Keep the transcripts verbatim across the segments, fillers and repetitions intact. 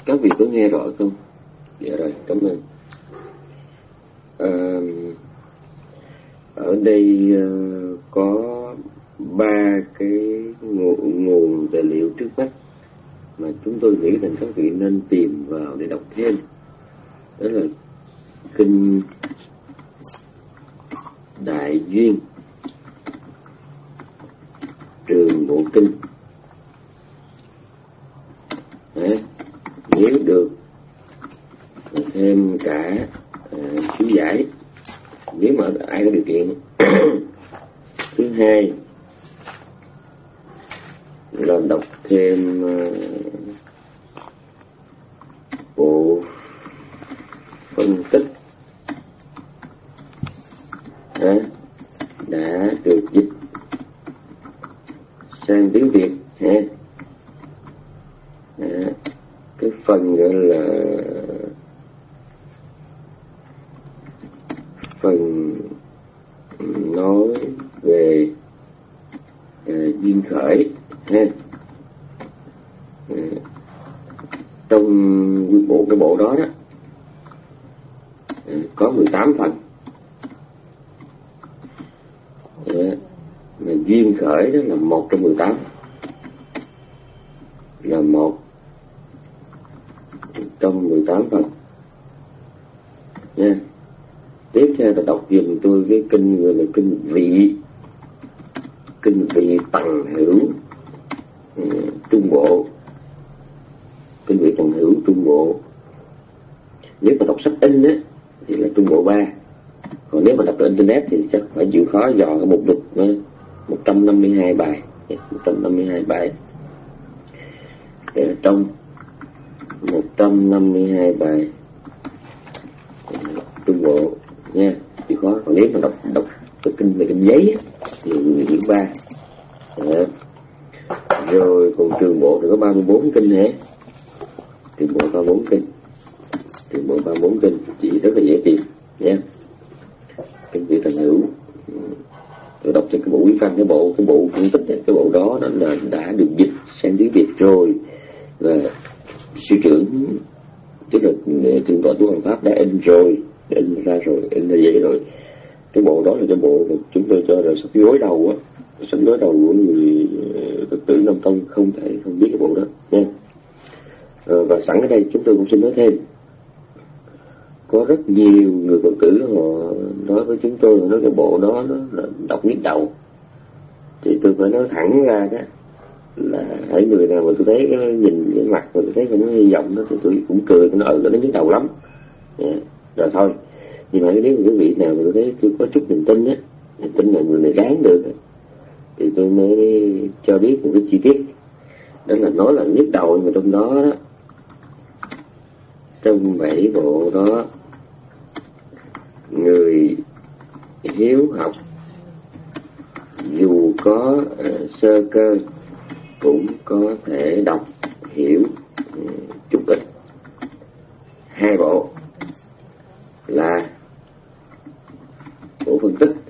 Các vị có nghe rõ không? Dạ rồi, cảm ơn. À, ở đây uh, có ba cái nguồn, nguồn tài liệu trước mắt mà chúng tôi nghĩ rằng các vị nên tìm vào để đọc thêm. Đó là kinh Đại Duyên, Trường Bộ Kinh. Đấy, nếu được thêm cả uh, chú giải, nếu mà ai có điều kiện. Thứ hai là đọc thêm uh, bộ phân tích à, đã được dịch sang tiếng Việt ha. À, cái phần gọi là phần nói về à, duyên khởi ha. À, trong bộ cái bộ đó đó à, có mười tám phần. À, mà duyên khởi đó là một trong mười tám, là một trong mười tám phần nha. Tiếp theo là đọc giùm tôi cái kinh gọi là kinh vị, kinh vị Tầng Hữu uh, Trung Bộ, kinh vị Tầng Hữu Trung Bộ. Nếu mà đọc sách in á thì là Trung Bộ ba, còn nếu mà đọc trên internet thì chắc phải chịu khó dò cái mục lục một trăm năm mươi hai bài, một trăm năm mươi hai bài. Để trong một trăm năm mươi hai bài Trung Bộ nha, chịu khó. Còn nếu mà đọc đọc cái kinh về kinh giấy thì người diễn ba. Đó. Rồi còn Trường Bộ thì có ba mươi bốn kinh hả? Trường Bộ ba mươi bốn kinh, Trường Bộ ba mươi bốn kinh chỉ rất là dễ tìm nha. Kinh vị Tầng Hữu, tôi đọc trên cái bộ quý văn, cái bộ cái bộ phân tích này, cái bộ đó nó là đã được dịch sang tiếng Việt rồi, và sư trưởng tức là thượng tọa Tu Hành Pháp đã in rồi, đã in ra rồi, in ra vậy rồi. Cái bộ đó là cái bộ mà chúng tôi cho là sách gối đầu á, sách gối đầu của người Phật tử Nam Tông không thể không biết cái bộ đó nha. À, và sẵn ở đây chúng tôi cũng xin nói thêm, có rất nhiều người Phật tử họ nói với chúng tôi, họ nói cái bộ đó nó là đọc nhức đầu. Thì tôi phải nói thẳng ra đó là hãy người nào mà tôi thấy cái nhìn cái mặt mà tôi thấy không có hy vọng đó thì tôi cũng cười, tôi nói ừ nó nhức đầu lắm. Yeah. Rồi thôi. Nhưng mà nếu mà cái vị nào mà tôi thấy tôi có chút niềm tin á, niềm tin là người này ráng được thì tôi mới cho biết một cái chi tiết. Đó là nói là nhức đầu, nhưng mà trong đó đó, trong bảy bộ đó, người hiếu học dù có uh, sơ cơ cũng có thể đọc hiểu uh, chút ít. Hai bộ là bộ phân tích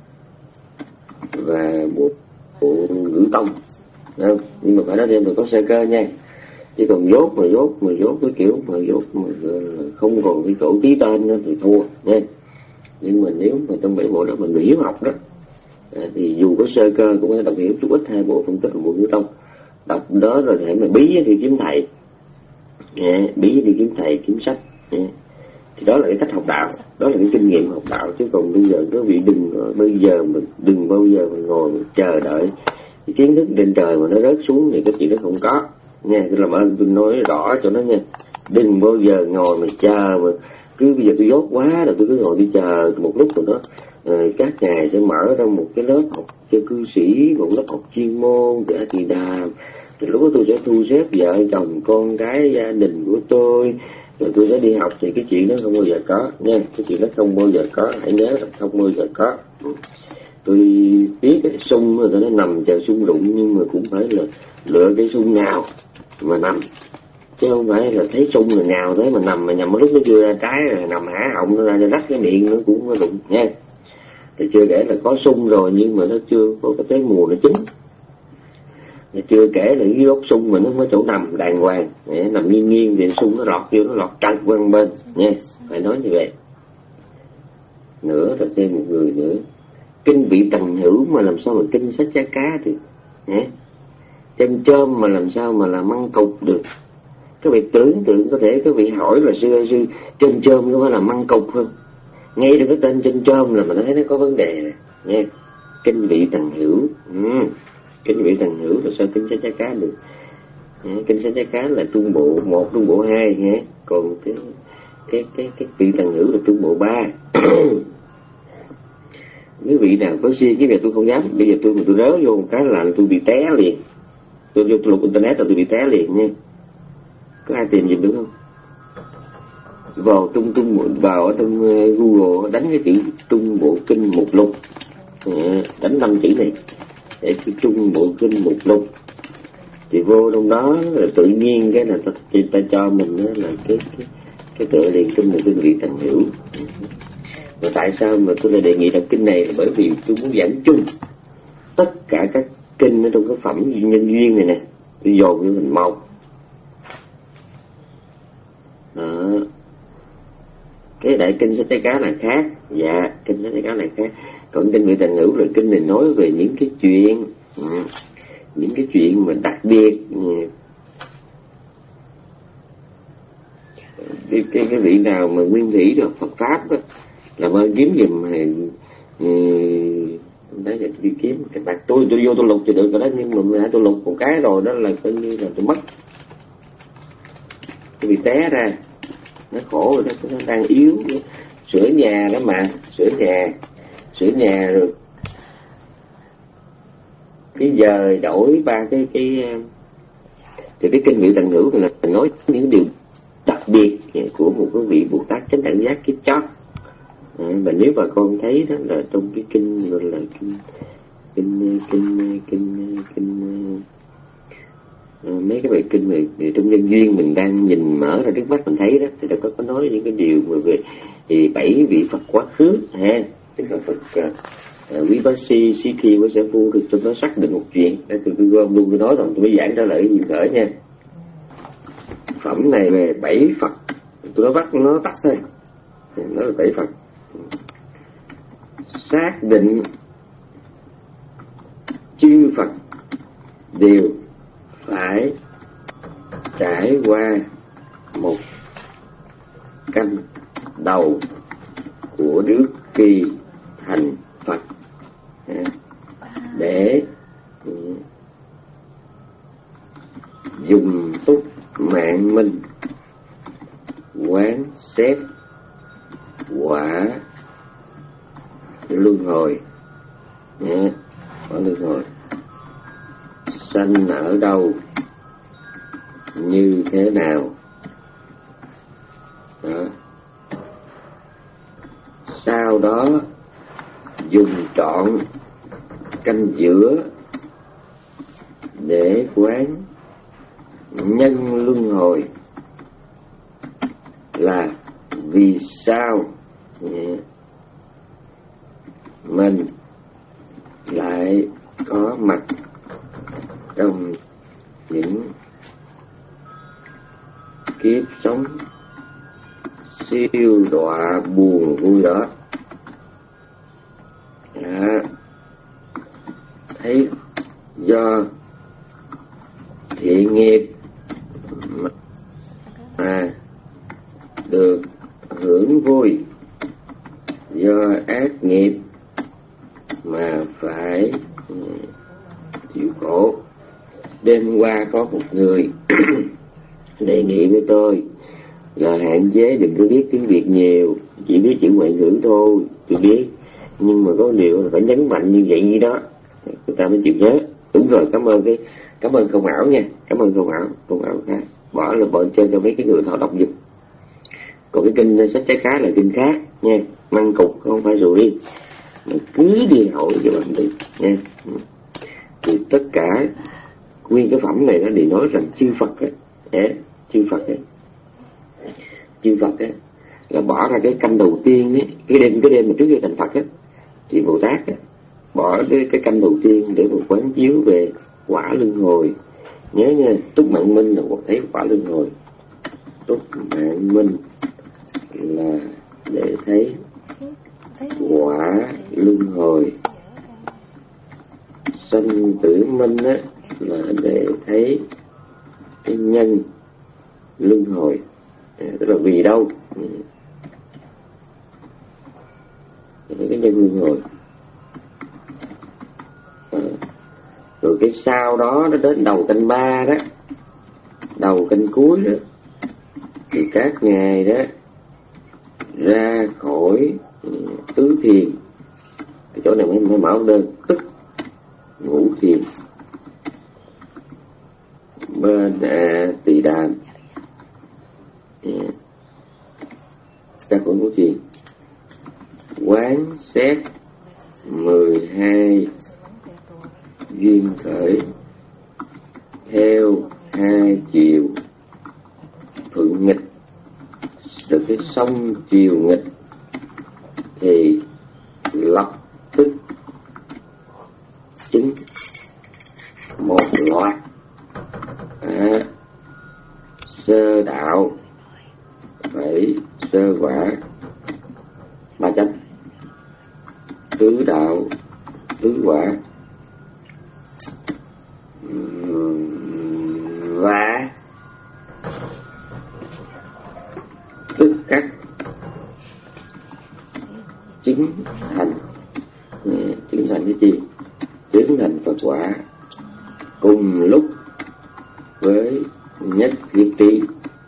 và bộ, bộ ngữ tông, không? Nhưng mà phải nói thêm là có sơ cơ nha. Chứ còn dốt mà dốt mà dốt cái kiểu mà dốt mà không còn cái chỗ ký tên đó thì thua nha. Nhưng mà nếu mà trong bảy bộ đó mà người hiếu học đó thì dù có sơ cơ cũng có thể đọc hiểu chút ít hai bộ phân tích và bộ ngữ tông. Đọc đó rồi hãy mà bí thì kiếm thầy, nha, bí thì kiếm thầy kiếm sách, nha. Thì đó là cái cách học đạo, đó là cái kinh nghiệm học đạo. Chứ còn bây giờ các vị đừng bây giờ mình đừng bao giờ mà ngồi mà chờ đợi cái kiến thức trên trời mà nó rớt xuống thì cái chuyện đó không có nha. Tôi làm ơn tôi nói rõ cho nó nha, đừng bao giờ ngồi mà chờ mà cứ bây giờ tôi dốt quá rồi tôi cứ ngồi tôi chờ một lúc rồi đó. Rồi các ngài sẽ mở ra một cái lớp học cho cư sĩ, một lớp học chuyên môn để thì đàm, rồi lúc đó tôi sẽ thu xếp vợ chồng con cái gia đình của tôi, rồi tôi sẽ đi học. Thì cái chuyện đó không bao giờ có nha, cái chuyện đó không bao giờ có, hãy nhớ là không bao giờ có. Tôi biết cái sung rồi nó nằm chờ sung rụng, nhưng mà cũng phải là lựa cái sung nào mà nằm, chứ không phải là thấy sung là nào thế mà nằm, mà nhầm lúc nó chưa ra trái rồi nằm há họng nó ra cho rách cái miệng nó cũng có rụng nha. Thì chưa kể là có sung rồi nhưng mà nó chưa có cái trái mùa nó chín. Chưa kể là cái gốc sung mà nó không có chỗ nằm đàng hoàng, nằm nghiêng nghiêng thì sung nó lọt vô, nó lọt trật qua bên nha, phải nói như vậy. Nữa rồi thêm một người nữa, kinh vị tần hữu mà làm sao mà kinh sách giá cá được, chân chôm mà làm sao mà là măng cục được. Các vị tưởng tượng có thể các vị hỏi là sư sư chân chôm có phải là măng cục không? Ngay được cái tên chân chôm là mình thấy nó có vấn đề này nha. Kinh vị tần hữu, ừ. Kinh vị tần hữu là sao kinh sách giá cá được? Kinh sách giá cá là trung bộ một, trung bộ hai nhé. Còn cái cái cái cái vị tần hữu là trung bộ ba. Quý vị nào có suy cái việc tôi không dám, bây giờ tôi tôi rớ vô một cái là tôi bị té liền. Tôi vô tôi lục internet là tôi bị té liền nha. Có ai tìm giùm được không? Vào trung trung bộ, vào ở trong Google đánh cái chữ trung bộ kinh mục lục, đánh năm chữ này để chữ trung bộ kinh mục lục thì vô trong đó là tự nhiên cái là ta, ta cho mình là cái cái cái tựa liền trung bộ kinh vị tần hữu. Và tại sao mà tôi lại đề nghị đọc kinh này là bởi vì tôi muốn giảng chung tất cả các kinh ở trong cái phẩm nhân duyên này nè, tôi dồn vô thành một. Đó. Cái đại kinh sách trái cá là khác, dạ kinh sách trái cá là khác. Còn kinh vị tần hữu là kinh này nói về những cái chuyện, những cái chuyện mà đặc biệt. Cái cái, cái vị nào mà nguyên thủy được Phật pháp đó, làm ơn kiếm giùm đấy là tôi đi kiếm cái bạc. Tôi tôi vô tôi lục thì được rồi đó, nhưng mà đã tôi lục một cái rồi đó là coi như là tôi mất, tôi bị té ra, nó khổ rồi đó, nó đang yếu. Sửa nhà đó mà, sửa nhà, sửa nhà rồi cái giờ đổi ba cái cái thì cái kinh vị tần hữu là nói những điều đặc biệt của một cái vị Bồ Tát chánh đẳng giác kiếp chót. À, và nếu bà con thấy đó là trong cái kinh gọi là kinh kinh kinh kinh kinh à, mấy cái bài kinh này thì trong nhân duyên mình đang nhìn mở ra trước mắt mình thấy đó, thì đã có có nói những cái điều mà về thì bảy vị Phật quá khứ ha, tức là Phật Vipassi Si Khi của Sở Phu, thì tôi nói xác định một chuyện để tôi tôi gom luôn, tôi nói rồi tôi mới giảng ra lại duyên khởi nha. Phẩm này về bảy Phật, tôi nói bắt nó tắt thôi, nó là bảy Phật. Xác định chư Phật đều phải trải qua một canh đầu của trước khi thành Phật để dùng túc mạng minh quán xét quả luân hồi, quả luân hồi sanh ở đâu như thế nào đó. Sau đó dùng trọn canh giữa để quán nhân luân hồi là vì sao mình lại có mặt trong những kiếp sống siêu đọa buồn vui đó. Đã thấy do thiện nghiệp mà được hưởng vui, do ác nghiệp mà phải chịu khổ. Đêm qua có một người đề nghị với tôi là hạn chế đừng có biết tiếng Việt nhiều, chỉ biết chữ ngoại ngữ thôi. Tôi biết, nhưng mà có điều là phải nhấn mạnh như vậy gì đó người ta mới chịu nhớ. Đúng rồi, cảm ơn cái cảm ơn Không Ảo nha, cảm ơn Không Ảo, Không Ảo khác bỏ là bọn chơi cho mấy cái người họ đọc giùm. Còn cái kinh sách trái cá là kinh khác nha, măng cục không phải rồi đi, mà cứ đi hỏi cho bạn đi nha. Thì tất cả nguyên cái phẩm này nó đều nói rằng chư Phật ấy, ấy, chư Phật ấy, chư Phật ấy là bỏ ra cái canh đầu tiên ấy, cái đêm cái đêm mà trước khi thành Phật ấy, thì Bồ Tát ấy, bỏ cái, cái canh đầu tiên để một quán chiếu về quả luân hồi. Nhớ nha, túc mạng minh là một thấy quả luân hồi. Túc mạng minh là để thấy quả luân hồi. Sanh tử minh á là để thấy cái nhân luân hồi, à, tức là vì đâu ừ. cái nhân luân hồi. À, rồi cái sau đó nó đến đầu canh ba đó, đầu canh cuối đó, thì các ngài đó ra khỏi tứ thiền. Cái chỗ này mới, mới mở đơn tức ngũ thiền bên à, tỳ đàm, ra khỏi ngũ thiền, quán xét mười hai duyên khởi theo hai chiều thuận nghịch, được cái sông chiều nghịch thì lập tức chứng một loạt à, sơ đạo bảy sơ quả ba chấm, tứ đạo tứ quả và tức khắc chứng thành. Chứng thành cái gì? Chứng thành Phật quả cùng lúc với nhất thiết trí.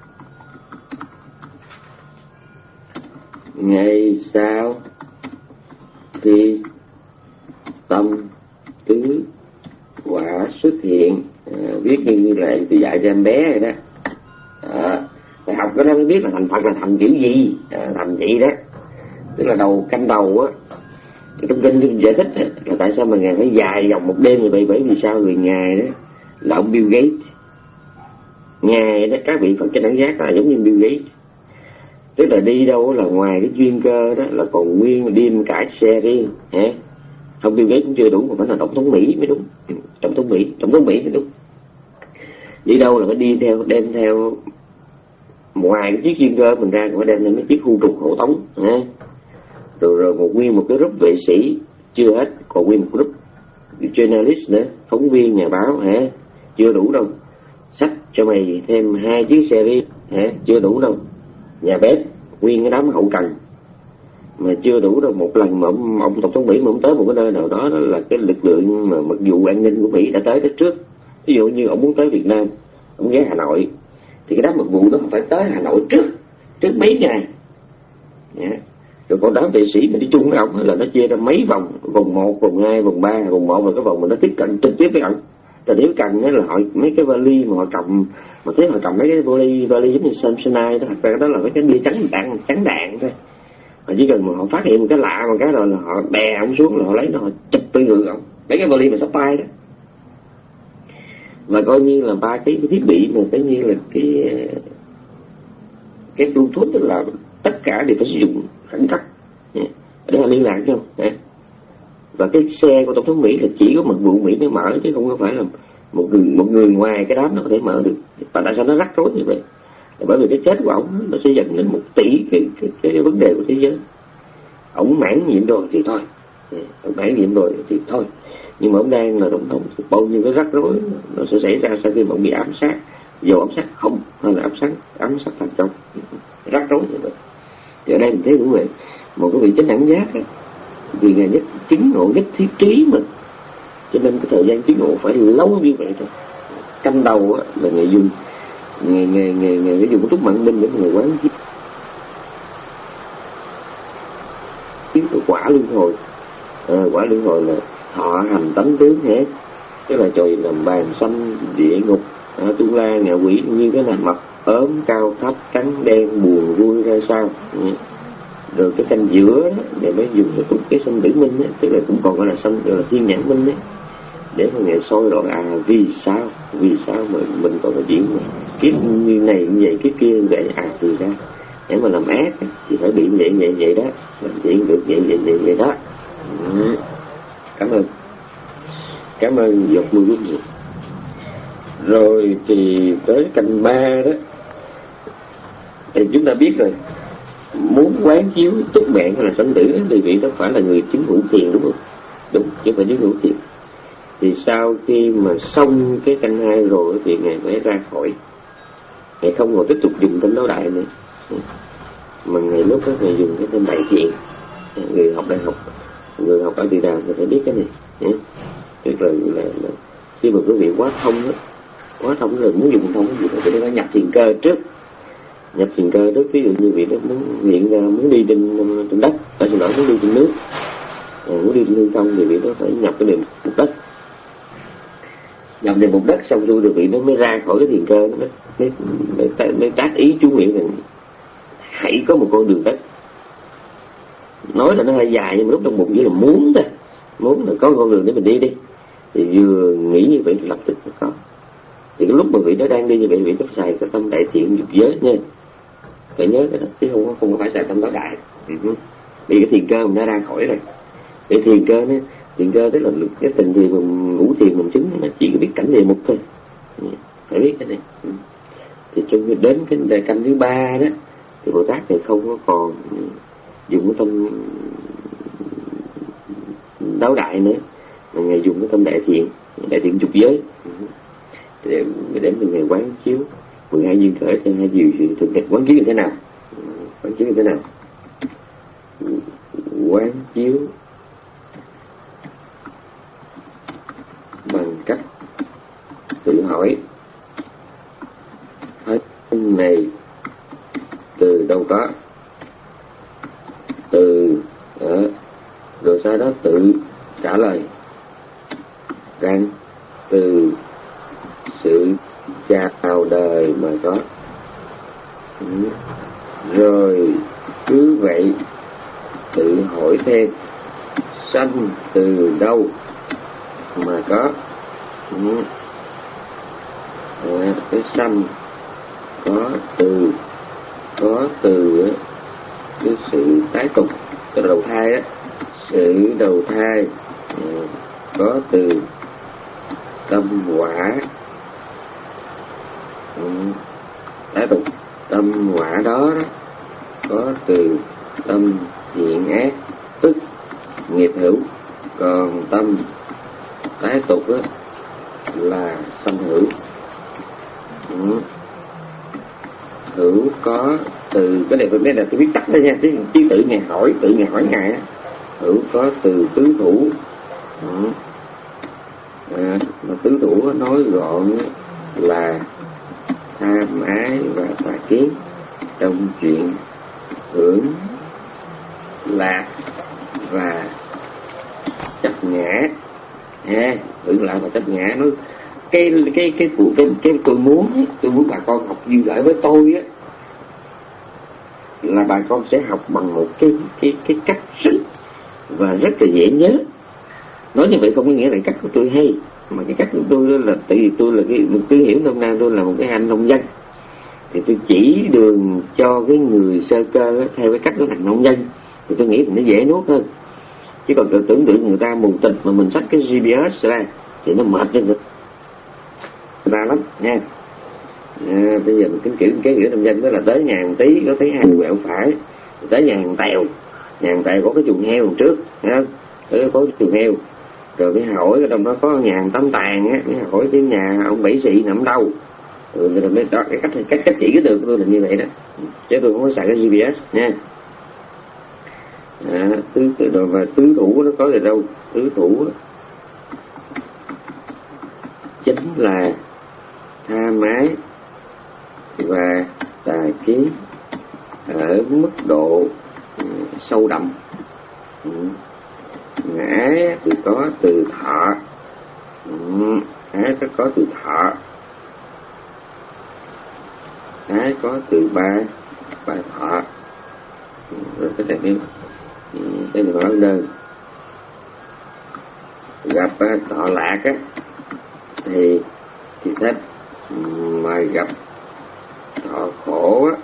Ngày sau khi tâm tứ quả xuất hiện, à, viết như là từ dạy cho em bé rồi đó. À, phải học cái đó mới biết là thành Phật là thành kiểu gì, à, thành vậy đó. Tức là đầu canh đầu á, trong kinh giải thích á, là tại sao mà ngài phải dài dòng một đêm như vậy. Bởi vì sao? Vì ngài đó là ông Bill Gates. Ngài đó, các vị Phật trên đẳng giác là giống như Bill Gates. Tức là đi đâu là ngoài cái duyên cơ đó là còn nguyên đêm cả xe riêng. Hả? Không, Bill Gates cũng chưa đủ, mà phải là tổng thống Mỹ mới đúng. Tổng thống Mỹ, tổng thống Mỹ mới đúng. Đi đâu là phải đi theo, đem theo ngoài cái chiếc duyên cơ mình ra, còn phải đem theo mấy chiếc khu trục hộ tống. Hả? Rồi, rồi một nguyên một cái group vệ sĩ chưa hết, còn nguyên một group journalist nữa, phóng viên, nhà báo. Hả? Chưa đủ đâu. Xách cho mày thêm hai chiếc xe riêng. Hả? Chưa đủ đâu. Nhà bếp, nguyên cái đám hậu cần mà chưa đủ đâu. Một lần mà ông, ông tổng thống Mỹ mà ông tới một cái nơi nào đó, đó là cái lực lượng mà mật vụ an ninh của Mỹ đã tới tới trước. Ví dụ như ông muốn tới Việt Nam, ông ghé Hà Nội, thì cái đám mật vụ đó phải tới Hà Nội trước trước mấy ngày. Yeah. Rồi còn đám vệ sĩ mà đi chung với ông là nó chia ra mấy vòng, vòng một, vòng hai, vòng ba. Vòng một là cái vòng mà nó tiếp cận trực tiếp với ông. Tại nếu cần là họ mấy cái vali mà họ cầm, mà thế họ cầm mấy cái vali vali giống như Samsonite đó, thật ra đó là mấy cái bia trắng đạn trắng đạn thôi. Mà chỉ cần mà họ phát hiện một cái lạ một cái rồi là họ đè ông xuống, là họ lấy nó họ chụp lên người ông, mấy cái vali mà sắp tay đó. Và coi như là ba cái, cái thiết bị mà coi như là cái cái Bluetooth, tức là tất cả đều phải sử dụng khẩn cấp để họ liên lạc chứ không. Và cái xe của tổng thống Mỹ là chỉ có mật vụ Mỹ mới mở, chứ không có phải là một người một người ngoài cái đám nó có thể mở được. Và tại sao nó rắc rối như vậy? Là bởi vì cái chết của ổng nó sẽ dẫn đến một tỷ cái, cái, cái, cái vấn đề của thế giới. Ổng mãn nhiệm rồi thì thôi, ổng mãn nhiệm rồi thì thôi. Nhưng mà ổng đang là tổng thống, bao nhiêu cái rắc rối nó sẽ xảy ra sau khi mà ổng bị ám sát, dù ám sát không hay là ám sát ám sát thành công, rắc rối như vậy. Thì ở đây mình thấy cũng vậy, một cái vị chánh đẳng giác ấy, vì ngài nhất chứng ngộ nhất thiết trí mà, cho nên cái thời gian chứng ngộ phải lâu như vậy thôi. Canh đầu á, là ngài dùng ngài ngài ngài ngài dùng cái túc mạng minh để mà ngài quán chiếc chiếc quả luân hồi. À, quả luân hồi là thọ hành tánh tướng hết, tức là trời nằm bàn xanh địa ngục, à, tu la ngạ quỷ như thế nào, mập ốm cao thấp, trắng đen, buồn vui ra sao. Ừ. Rồi cái canh giữa đó, để mới dùng cái cái sanh tử minh á, tức là cũng còn gọi là sanh, gọi là thiên nhãn minh đấy, để mà ngày soi rõ à vì sao vì sao mà mình còn phải diễn mà kiếp như này như vậy, kiếp kia như vậy, à từ ra để mà làm ác thì phải bị vậy vậy vậy đó, làm chuyện được vậy vậy vậy vậy đó. Ừ. Cảm ơn cảm ơn giọt mưa giúp nhiều. Rồi thì tới canh ba đó thì chúng ta biết rồi, muốn quán chiếu túc mạng hay là sanh tử thì vị đó phải là người chứng hữu thiền, đúng không? Đúng, chứ phải chứng hữu thiền. Thì sau khi mà xong cái canh hai rồi thì ngài mới ra khỏi, ngài không còn tiếp tục dùng tên Đấu Đại nữa, mà ngài lúc đó ngài dùng cái tên Đại Thiện. Người học đại học, người học ở Địa Đàm thì phải biết cái này. Tức là, là, là khi mà quý vị quá thông đó, quá thông rồi muốn dùng thông cái gì đó thì nó nhập thiền cơ trước. Nhập thiền cơ trước, ví dụ như vị đó muốn hiện ra muốn đi trên, trên đất, tại xin lỗi muốn đi trên nước, à, muốn đi trên hư không thì vị đó phải nhập cái niệm mục đất. Nhập niệm mục đất xong rồi vị đó mới ra khỏi cái thiền cơ, nó mới, mới, mới tác ý chú nguyện rằng hãy có một con đường đất. Nói là nó hơi dài nhưng mà lúc trong bụng chỉ là muốn thôi, muốn là có con đường để mình đi đi. Thì vừa nghĩ như vậy lập tức nó có. Thì cái lúc mà vị đó đang đi như vậy, vị đó xài cái tâm đại thiện dục giới nha, phải nhớ cái đó, chứ không có không có phải xài tâm Đấu Đại. Uh-huh. Vì cái thiền cơ mình đã ra khỏi rồi. Cái thiền cơ nó, thiền cơ tức là cái tình thiền mình ngủ thiền mình chứng nó chỉ có biết cảnh địa mục thôi, phải biết cái này. Uh-huh. Thì trong đến cái đề canh thứ ba đó thì Bồ Tát này không có còn dùng cái tâm Đấu Đại nữa, mà ngài dùng cái tâm đại thiện, đại thiện dục giới. Uh-huh. Để để mình ngày quán chiếu mười hai duyên khởi trên hai diệu sự thực hiện. Quán chiếu như thế nào? Quán chiếu như thế nào? Quán chiếu bằng cách tự hỏi hết này từ đâu có, từ ở, rồi sau đó tự trả lời rằng từ sự chào đời mà có. Ừ. Rồi cứ vậy tự hỏi thêm sanh từ đâu mà có. Ừ. À, cái sanh có từ, có từ cái sự tái tục, cái đầu thai á, sự đầu thai. À, có từ tâm quả. Ừ. Tái tục tâm quả đó, đó có từ tâm thiện ác tức nghiệp hữu, còn tâm tái tục đó là sanh hữu. Ừ. Hữu có từ, cái này đây là tôi viết tắt đây nha, chứ, chứ tự ngài hỏi, tự ngài hỏi ngài á. Hữu có từ tứ thủ. Ừ. À, mà tứ thủ nói gọn là tham ái và tà kiến trong chuyện hưởng lạc và chấp ngã. À, hưởng lạc và chấp ngã. Nói cái cái cái cái, cái, cái tôi muốn tôi muốn bà con học duyên khởi với tôi á, là bà con sẽ học bằng một cái cái cái cách rất và rất là dễ nhớ. Nói như vậy không có nghĩa là cách của tôi hay, mà cái cách của tôi đó là tại vì tôi là cái tôi hiểu nôm na tôi là một cái anh nông dân, thì tôi chỉ đường cho cái người sơ cơ đó, theo cái cách nó thành nông dân, thì tôi nghĩ thì nó dễ nuốt hơn. Chứ còn tưởng tượng người ta mù tịch mà mình xách cái giê pê ét ra thì nó mệt cho người ta lắm nha. À, bây giờ mình kính kiểu cái nghĩa nông dân đó là tới nhà một tí có thấy hàng quẹo phải, tới nhà hàng tèo, nhà hàng tèo có cái chuồng heo đằng trước, thấy không? Tới có cái chuồng heo, rồi mới hỏi ở trong đó có nhà hàng Tấm Tàn á, mới hỏi cái nhà ông Bảy Xị nằm đâu. Ừ, rồi mới đó, cái cách cách cách chỉ cái được của tôi là như vậy đó, chứ tôi không có xài cái giê pê ét nha. À, tứ rồi và tứ thủ nó có ở đâu? Tứ thủ chính là tha mái và tà kiến ở mức độ uh, sâu đậm. Ừ. Ngã thì có từ thọ. Ừ. Ái có có từ thọ. Ái có từ ba ba thọ. Ừ. Rồi cái này đi, cái này nói đơn gặp uh, thọ lạc á thì thì thích, mà gặp thọ khổ á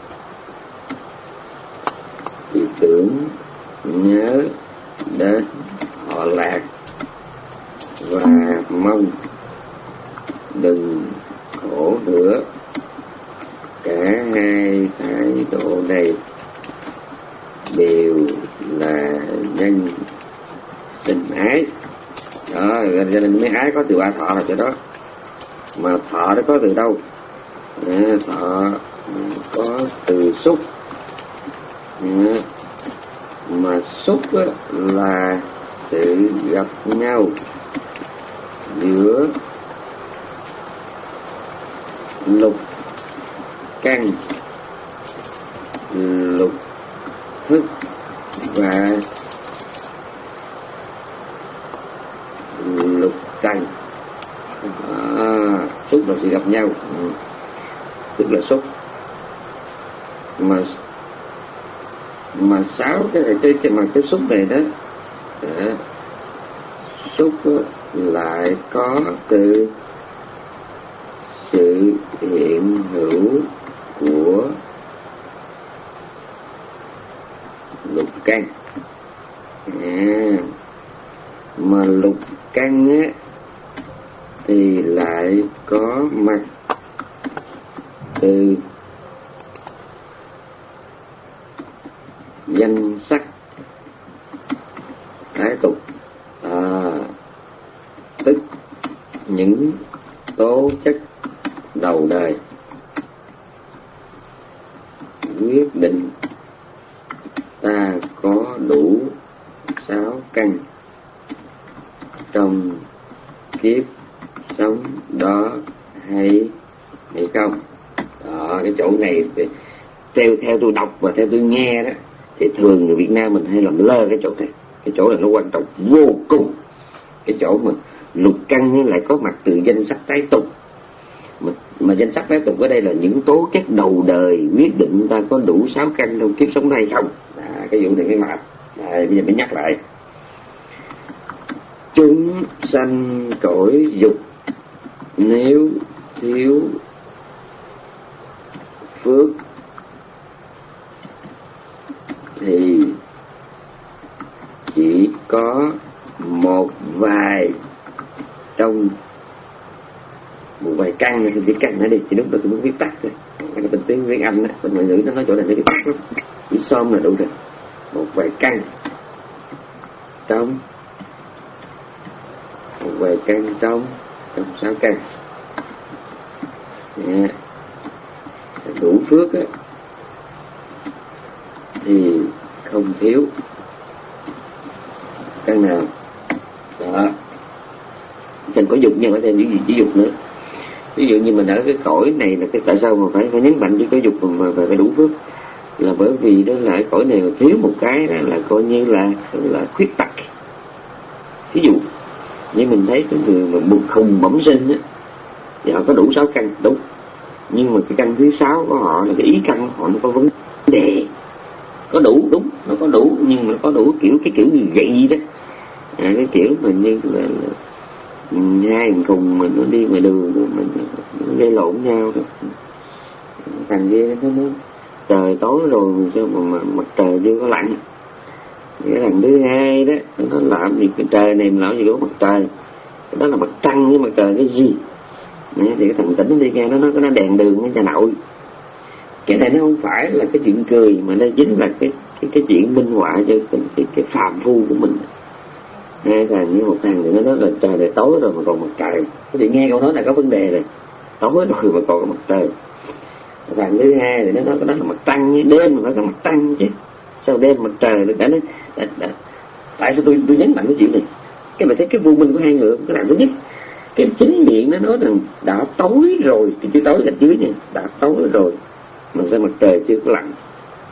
thì tưởng nhớ đến thọ lạc và mong đừng khổ nữa. Cả hai thái độ này đều là nhân sinh ái. Đó, cho nên mấy ái có từ ba thọ là chỗ đó. Mà thọ nó có từ đâu? À, thọ có từ xúc. À, mà xúc là sự gặp nhau giữa lục căn, lục thức và lục căn. À, xúc là sự gặp nhau, ừ. Tức là xúc. Mà mà sáu cái cái cái mà cái xúc này đó, à, xúc lại có từ sự hiện hữu của lục căn. À, mà lục căn á thì lại có mặt từ danh sắc thái tục, à, tức những tố chất đầu đời quyết định ta có đủ sáu căn trong kiếp sống đó hay hay không. Đó, cái chỗ này thì, theo theo tôi đọc và theo tôi nghe đó, thì thường người Việt Nam mình hay làm lơ cái chỗ này. Cái chỗ này nó quan trọng vô cùng. Cái chỗ mà lục căn lại có mặt từ danh sắc tái tục. Mà, mà danh sắc tái tục ở đây là những tố chất đầu đời quyết định ta có đủ sáu căn trong kiếp sống này không. À, cái vụ này mới mệt. À, bây giờ mới nhắc lại. Chúng sanh cõi dục nếu thiếu phước thì chỉ có một vài trong một vài căn thì chỉ căn nữa đi, chỉ lúc đó tôi muốn viết tắt rồi. Cái tình tiếng tiếng Anh á, bên ngoại ngữ nó nói chỗ này nó viết tắt lắm, chỉ xôm là đủ rồi. Một vài căn trong một vài căn trong trong sáu căn. Yeah. Đủ phước á thì không thiếu căn nào. Đó, chẳng có dục nhưng mà thêm những gì chỉ dục nữa. Ví dụ như mình ở cái cõi này là cái tại sao mà phải phải nhấn mạnh với cái dục mà phải, phải đủ phước, là bởi vì đó là cái cõi này mà thiếu một cái đó là coi như là là khuyết tật. Ví dụ như mình thấy cái người mà bực khùng bẩm sinh á, thì họ có đủ sáu căn đúng, nhưng mà cái căn thứ sáu của họ là cái ý căn của họ nó có vấn đề. Có đủ đúng, nó có đủ nhưng mà nó có đủ kiểu cái kiểu như vậy đó. À, cái kiểu mà như là, là hai thằng cùng mình nó đi ngoài đường rồi mình nó gây lộn nhau đó. Thằng kia nó nói trời tối rồi sao mà, mà mặt trời chưa có lạnh. Cái thằng thứ hai đó nó làm gì cái trời này làm gì có mặt trời, đó là mặt trăng với mặt trời cái gì. Thì cái thằng tỉnh nó đi nghe nó nói nó đèn đường với nhà nội. Cái này nó không phải là cái chuyện cười mà nó chính là cái cái cái chuyện minh họa cho cái cái, cái phàm phu của mình. Hai thằng với một thằng thì nó nói là trời này tối rồi mà còn mặt trời. Thì nghe câu nói là có vấn đề rồi, tối rồi mà còn mặt trời. Thằng thứ hai thì nó nói đó là mặt trăng với đêm mà phải có mặt trăng chứ, sao đêm mặt trời nó cả nó đã, đã. Tại sao tôi tôi nhấn mạnh cái chuyện này? Cái mà thấy cái vô minh của hai người. Cái làm thứ nhất, cái chính miệng nó nói rằng đã tối rồi thì chứ tối gạch dưới nha, đã tối rồi mà sao mặt trời chưa có lặn.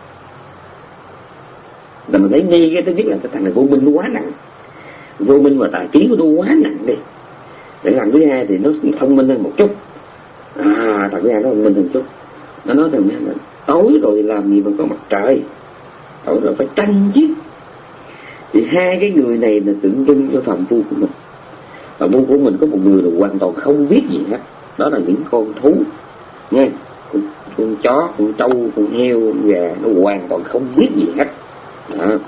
Là mình thấy nghi cái thứ nhất là cái thằng này vô minh nó quá nặng, vô minh và tà kiến của nó quá nặng đi. Để thằng thứ hai thì nó thông minh hơn một chút. À, thằng thứ hai nó thông minh hơn một chút. Nó nói rằng là tối rồi làm gì mà có mặt trời, tối rồi phải trăng chứ. Thì hai cái người này là tượng trưng cho phàm phu của mình. Phàm phu của mình có một người là hoàn toàn không biết gì hết, đó là những con thú nha, con, con chó, con trâu, con heo, con gà, nó hoàn toàn không biết gì hết. Đó.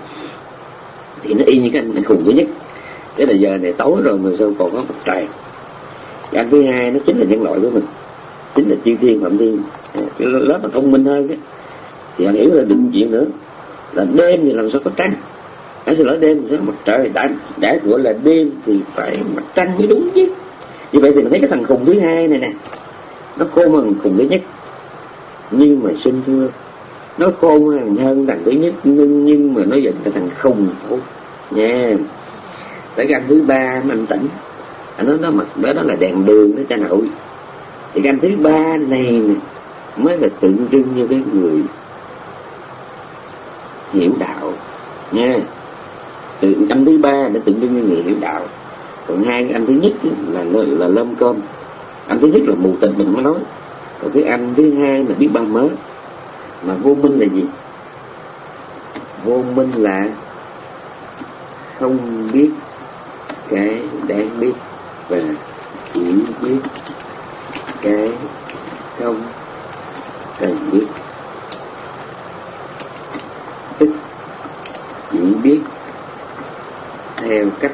Thì nó y như cái anh, anh khùng thứ nhất. Thế là giờ này tối rồi mà sao còn có mặt trời. Cái anh thứ hai nó chính là nhân loại của mình, chính là chư thiên phạm thiên. À, cái lớp mà thông minh hơn á thì anh hiểu là đừng chuyện nữa, là đêm thì làm sao có trăng. Anh sẽ nói đêm thì mặt trời, đã, đã gọi là đêm thì phải mặt trăng mới đúng chứ. Như vậy thì mình thấy cái thằng khùng thứ hai này nè, nó khôn hơn khùng thứ nhất, nhưng mà xin thưa, nó khôn hơn hơn thằng thứ nhất, nhưng, nhưng mà nó vẫn là thằng khùng thôi nha. Tới cái anh thứ ba anh tỉnh, anh nói nó mặt đó, đó là đèn đường đó cha nội. Thì cái anh thứ ba này nè mới là tượng trưng như cái người hiểu đạo nha. Từ anh thứ ba đã tượng trưng như người hiểu đạo. Còn hai cái anh thứ nhất là là, là lơm cơm. Anh thứ nhất là mù tịt mình mới nói. Còn cái anh thứ hai là biết ba mớ. Mà vô minh là gì? Vô minh là không biết cái đáng biết và chỉ biết cái không cần biết. Tức chỉ biết theo cách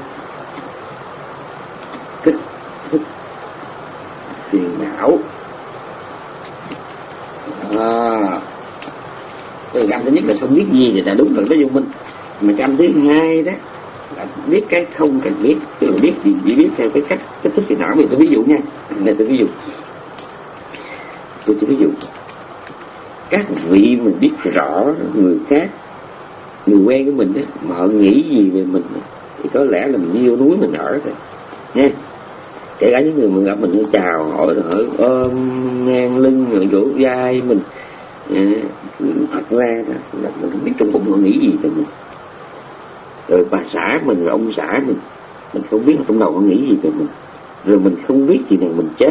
kích thích phiền não. À, cái anh thứ nhất là không biết gì thì đã đúng rồi, nó vô minh. Mà cái anh thứ hai đó là biết cái không cần biết, tức là biết gì chỉ biết theo cái cách kích thích phiền não. Bây giờ tôi ví dụ nha, này tôi ví dụ, tôi tôi ví dụ các vị mình biết rõ người khác, người quen của mình đó, mà họ nghĩ gì về mình thì có lẽ là mình yêu núi mình ở thôi nha. Kể cả những người mà gặp mình chào hỏi hỏi ôm ngang lưng rồi vỗ vai mình, à, thật ra là mình không biết trong bụng họ nghĩ gì về mình. Rồi bà xã mình, rồi ông xã mình, mình không biết trong đầu họ nghĩ gì về mình. Rồi mình không biết gì nào mình chết,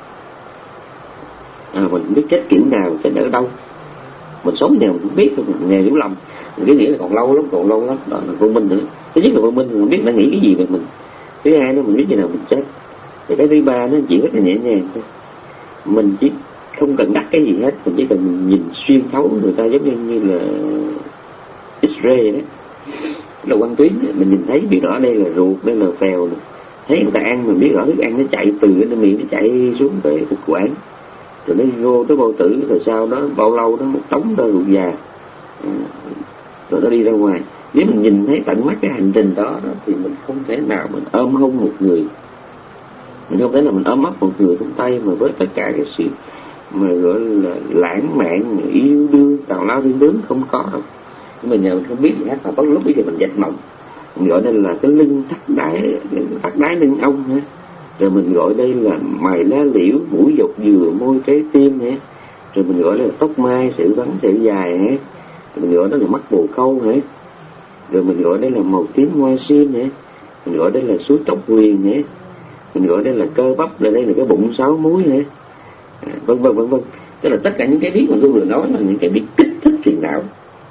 à, mình không biết chết kiểu nào, chết ở đâu, mình sống nào mình cũng biết thôi. Mình nghề hiểu lầm, mình cứ nghĩ là còn lâu lắm, còn lâu lắm. Đó là vô minh nữa. Thứ nhất là vô minh, mình biết đã nghĩ cái gì về mình. Thứ hai nữa, mình biết gì nào mình chết. Thì cái thứ ba nó chỉ rất là nhẹ nhàng thôi. Mình chỉ không cần đắc cái gì hết, mình chỉ cần nhìn xuyên thấu người ta, giống như, như là X-ray đó, là quang tuyến. Mình nhìn thấy biết rõ đây là ruột, đây là phèo này. Thấy người ta ăn mình biết rõ thức ăn nó chạy từ cái miệng nó chạy xuống tới thực quản, rồi nó vô tới bao tử, rồi sau đó bao lâu đó một tống ra ruột già, à, rồi nó đi ra ngoài. Nếu mình nhìn thấy tận mắt cái hành trình đó, đó thì mình không thể nào mình ôm hôn một người, mình không thể nào mình ôm ấp một người trong tay mà với tất cả cái sự mà gọi là lãng mạn, yêu đương, tào lao thiên tướng, không có đâu. Nhưng mà nhờ mình không biết gì hết, mà có lúc bây giờ mình dạch mộng, mình gọi đây là cái lưng thắt đáy, thắt đáy lưng ông ha. Rồi mình gọi đây là mày lá liễu, mũi dọc dừa, môi trái tim ha. Rồi mình gọi đây là tóc mai, sợi vắn, sợi dài ha. Rồi mình gọi đó là mắt bồ câu ha. Rồi mình gọi đây là màu tím hoa sim ha. Mình gọi đây là suối tóc huyền ha. Mình gọi đây là cơ bắp, rồi đây là cái bụng sáu múi ha. À, vân vân vân vân. Tức là tất cả những cái biết mà tôi vừa nói là những cái biết kích thích phiền não.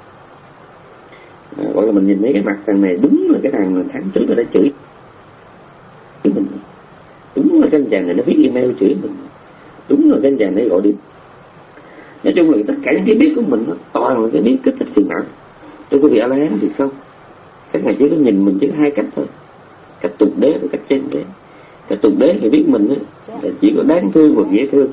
À, gọi là mình nhìn thấy cái mặt thằng này đúng là cái thằng mà tháng trước nó đã chửi mình, đúng là cái anh chàng này nó viết email chửi mình, đúng là cái anh chàng này gọi điện. Nói chung là tất cả những cái biết của mình nó toàn là cái biết kích thích phiền não. Trong cái vị A-la-hán thì không, các ngài chỉ có nhìn mình chỉ có hai cách thôi, cách tục đế và cách chân đế. Cách tục đế thì biết mình ấy, là chỉ có đáng thương và dễ thương.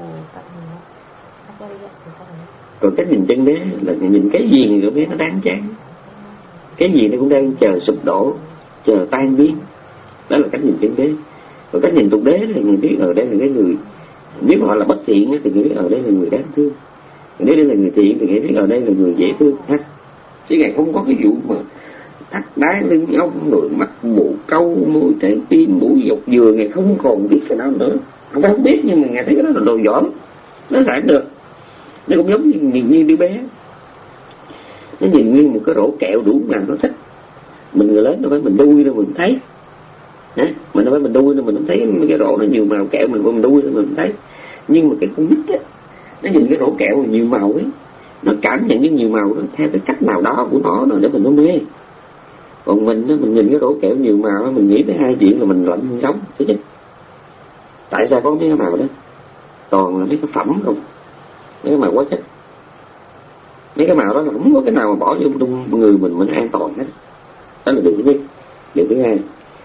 Còn cách nhìn chân đế là nhìn cái gì người cũng biết nó đáng chán, cái gì nó cũng đang chờ sụp đổ, chờ tan biến. Đó là cách nhìn chân đế. Còn cách nhìn tục đế thì người biết ở đây là cái người, nếu họ là bất thiện thì người biết ở đây là người đáng thương, nếu đây là người thiện thì người biết ở đây là người dễ thương ha. Chứ ngài không có cái vụ mà thắt đáy lưng ông, rồi mắt bộ câu, môi trái tim, mũi dọc dừa, ngài không còn biết cái đó nữa. Không phải không biết, nhưng mà ngài thấy cái đó là đồ giỏi, nó xài được. Nó cũng giống như nhìn như đứa bé, nó nhìn nguyên một cái rổ kẹo đủ làm nó thích. Mình người lớn đâu phải mình đuôi đâu mình thấy, hả? Mình đâu phải mình đuôi đâu mình không thấy cái rổ nó nhiều màu kẹo, mình mình đuôi đâu mình thấy. Nhưng mà cái con nít á, nó nhìn cái rổ kẹo nhiều màu ấy, nó cảm nhận cái nhiều màu đó theo cái cách nào đó của nó để mình nó mê. Còn mình đó, mình nhìn cái rổ kẹo nhiều màu, mình nghĩ tới hai chuyện là mình lạnh sống, thấy chứ? Tại sao có mấy cái màu đó? Toàn là mấy cái phẩm không, mấy cái màu quá chất. Mấy cái màu đó là không có cái nào mà bỏ vô trong người mình mình an toàn hết. Đó là điều thứ nhất. Điều thứ hai,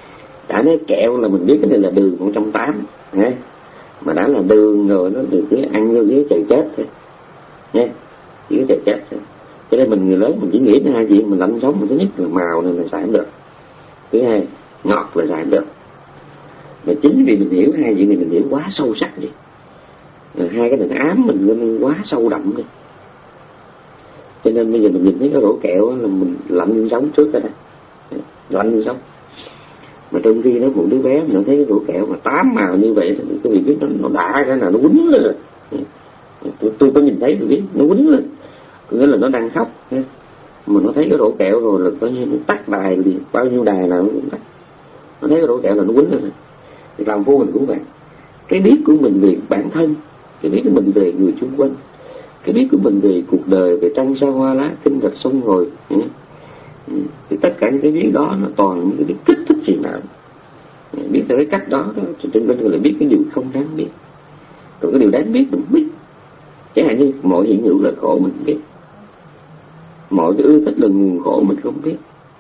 Đã nói kẹo là mình biết cái này là đường một trăm tám mươi, mà đã là đường rồi nó được cái ăn vô dưới trời chết thôi nha, dưới trời chết thôi. Cho nên mình người lớn mình chỉ nghĩ đến hai chuyện. Mình lạnh sống, thứ nhất là màu này là xài không được, thứ hai ngọt là xài không được. Mà chính vì mình hiểu hai chuyện này, mình hiểu quá sâu sắc đi, rồi hai cái này nó ám mình lên quá sâu đậm đi. Cho nên bây giờ mình nhìn thấy cái rổ kẹo là mình lạnh sống trước rồi đó, lạnh sống. Mà trong khi nó một đứa bé mình thấy cái rổ kẹo mà tám màu như vậy thì cái vị biết nó, nó đã cái nào nó quýnh lên. Tôi, tôi có nhìn thấy tôi biết nó quýnh lên, có nghĩa là nó đang khóc. Mà nó thấy cái rổ kẹo rồi là coi như nó tắt đài thì bao nhiêu đài nào nó cũng tắt. Nó thấy cái rổ kẹo là nó quýnh lên. Thì làm phu mình cũng vậy. Cái biết của mình về bản thân, cái biết của mình về người xung quanh, cái biết của mình về cuộc đời, về trăng sao hoa lá, kinh rạch sông ngồi, thì tất cả những cái biết đó nó toàn những cái biết kích thích gì nào. Biết tới cái cách đó, đó thì trên bên lại biết cái điều không đáng biết. Còn cái điều đáng biết mình biết. Chẳng hạn như mọi hiện hữu là khổ mình biết, mọi cái ưa thích là nguồn khổ mình không biết.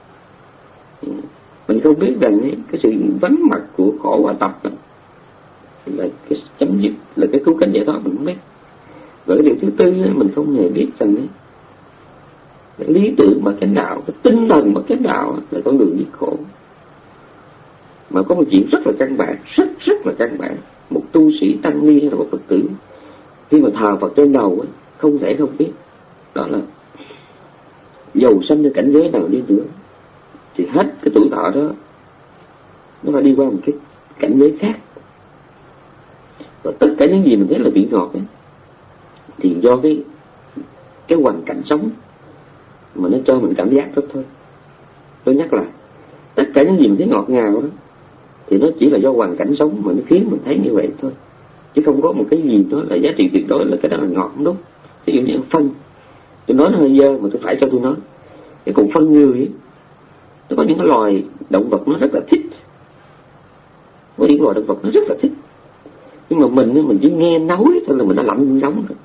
Mình không biết rằng cái sự vắng mặt của khổ và tập là cái chấm dứt, là cái cứu cánh giải thoát, mình không biết. Và cái điều thứ tư mình không hề biết rằng cái lý tưởng mà cái đạo, cái tinh thần mà cái đạo là con đường diệt khổ. Mà có một chuyện rất là căn bản, rất rất là căn bản, một tu sĩ tăng ni hay là một Phật tử khi mà thờ Phật trên đầu ấy, không thể không biết, đó là dầu sanh ra cảnh giới nào đi nữa thì hết cái tuổi thọ đó nó phải đi qua một cái cảnh giới khác. Và tất cả những gì mình thấy là vị ngọt ấy, thì do cái cái hoàn cảnh sống mà nó cho mình cảm giác đó thôi. Tôi nhắc lại, tất cả những gì mình thấy ngọt ngào đó thì nó chỉ là do hoàn cảnh sống mà nó khiến mình thấy như vậy thôi, chứ không có một cái gì đó là giá trị tuyệt đối là cái đó là ngọt, không đúng. Ví dụ như phân, tôi nói nó hơi dơ mà tôi phải cho tôi nói. Cái còn phân người ấy, nó có những cái loài động vật nó rất là thích, có những loài động vật nó rất là thích, nhưng mà mình mình chỉ nghe nói thôi là mình đã lạnh sống rồi.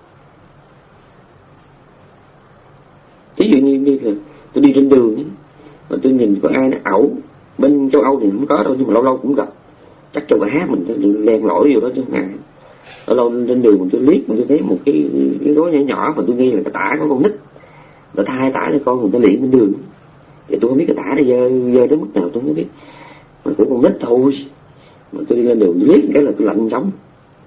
Ví dụ như, như là tôi đi trên đường ấy, mà tôi nhìn có ai nó ẩu, bên châu Âu thì không có đâu nhưng mà lâu lâu cũng gặp, chắc châu Á mình len lỏi vô đó chứ nào. Lâu lâu trên đường mình tôi liếc mình tôi thấy một cái cái gói nhỏ nhỏ mà tôi nghi là cái tả có con nít, nó thay tả cho con người ta luyện bên đường. Thì tôi không biết cái tả này dơ dơ đến mức nào tôi không biết, mà cũng con nít thôi. Mà tôi đi lên đường tôi liếc cái là tôi lạnh sống.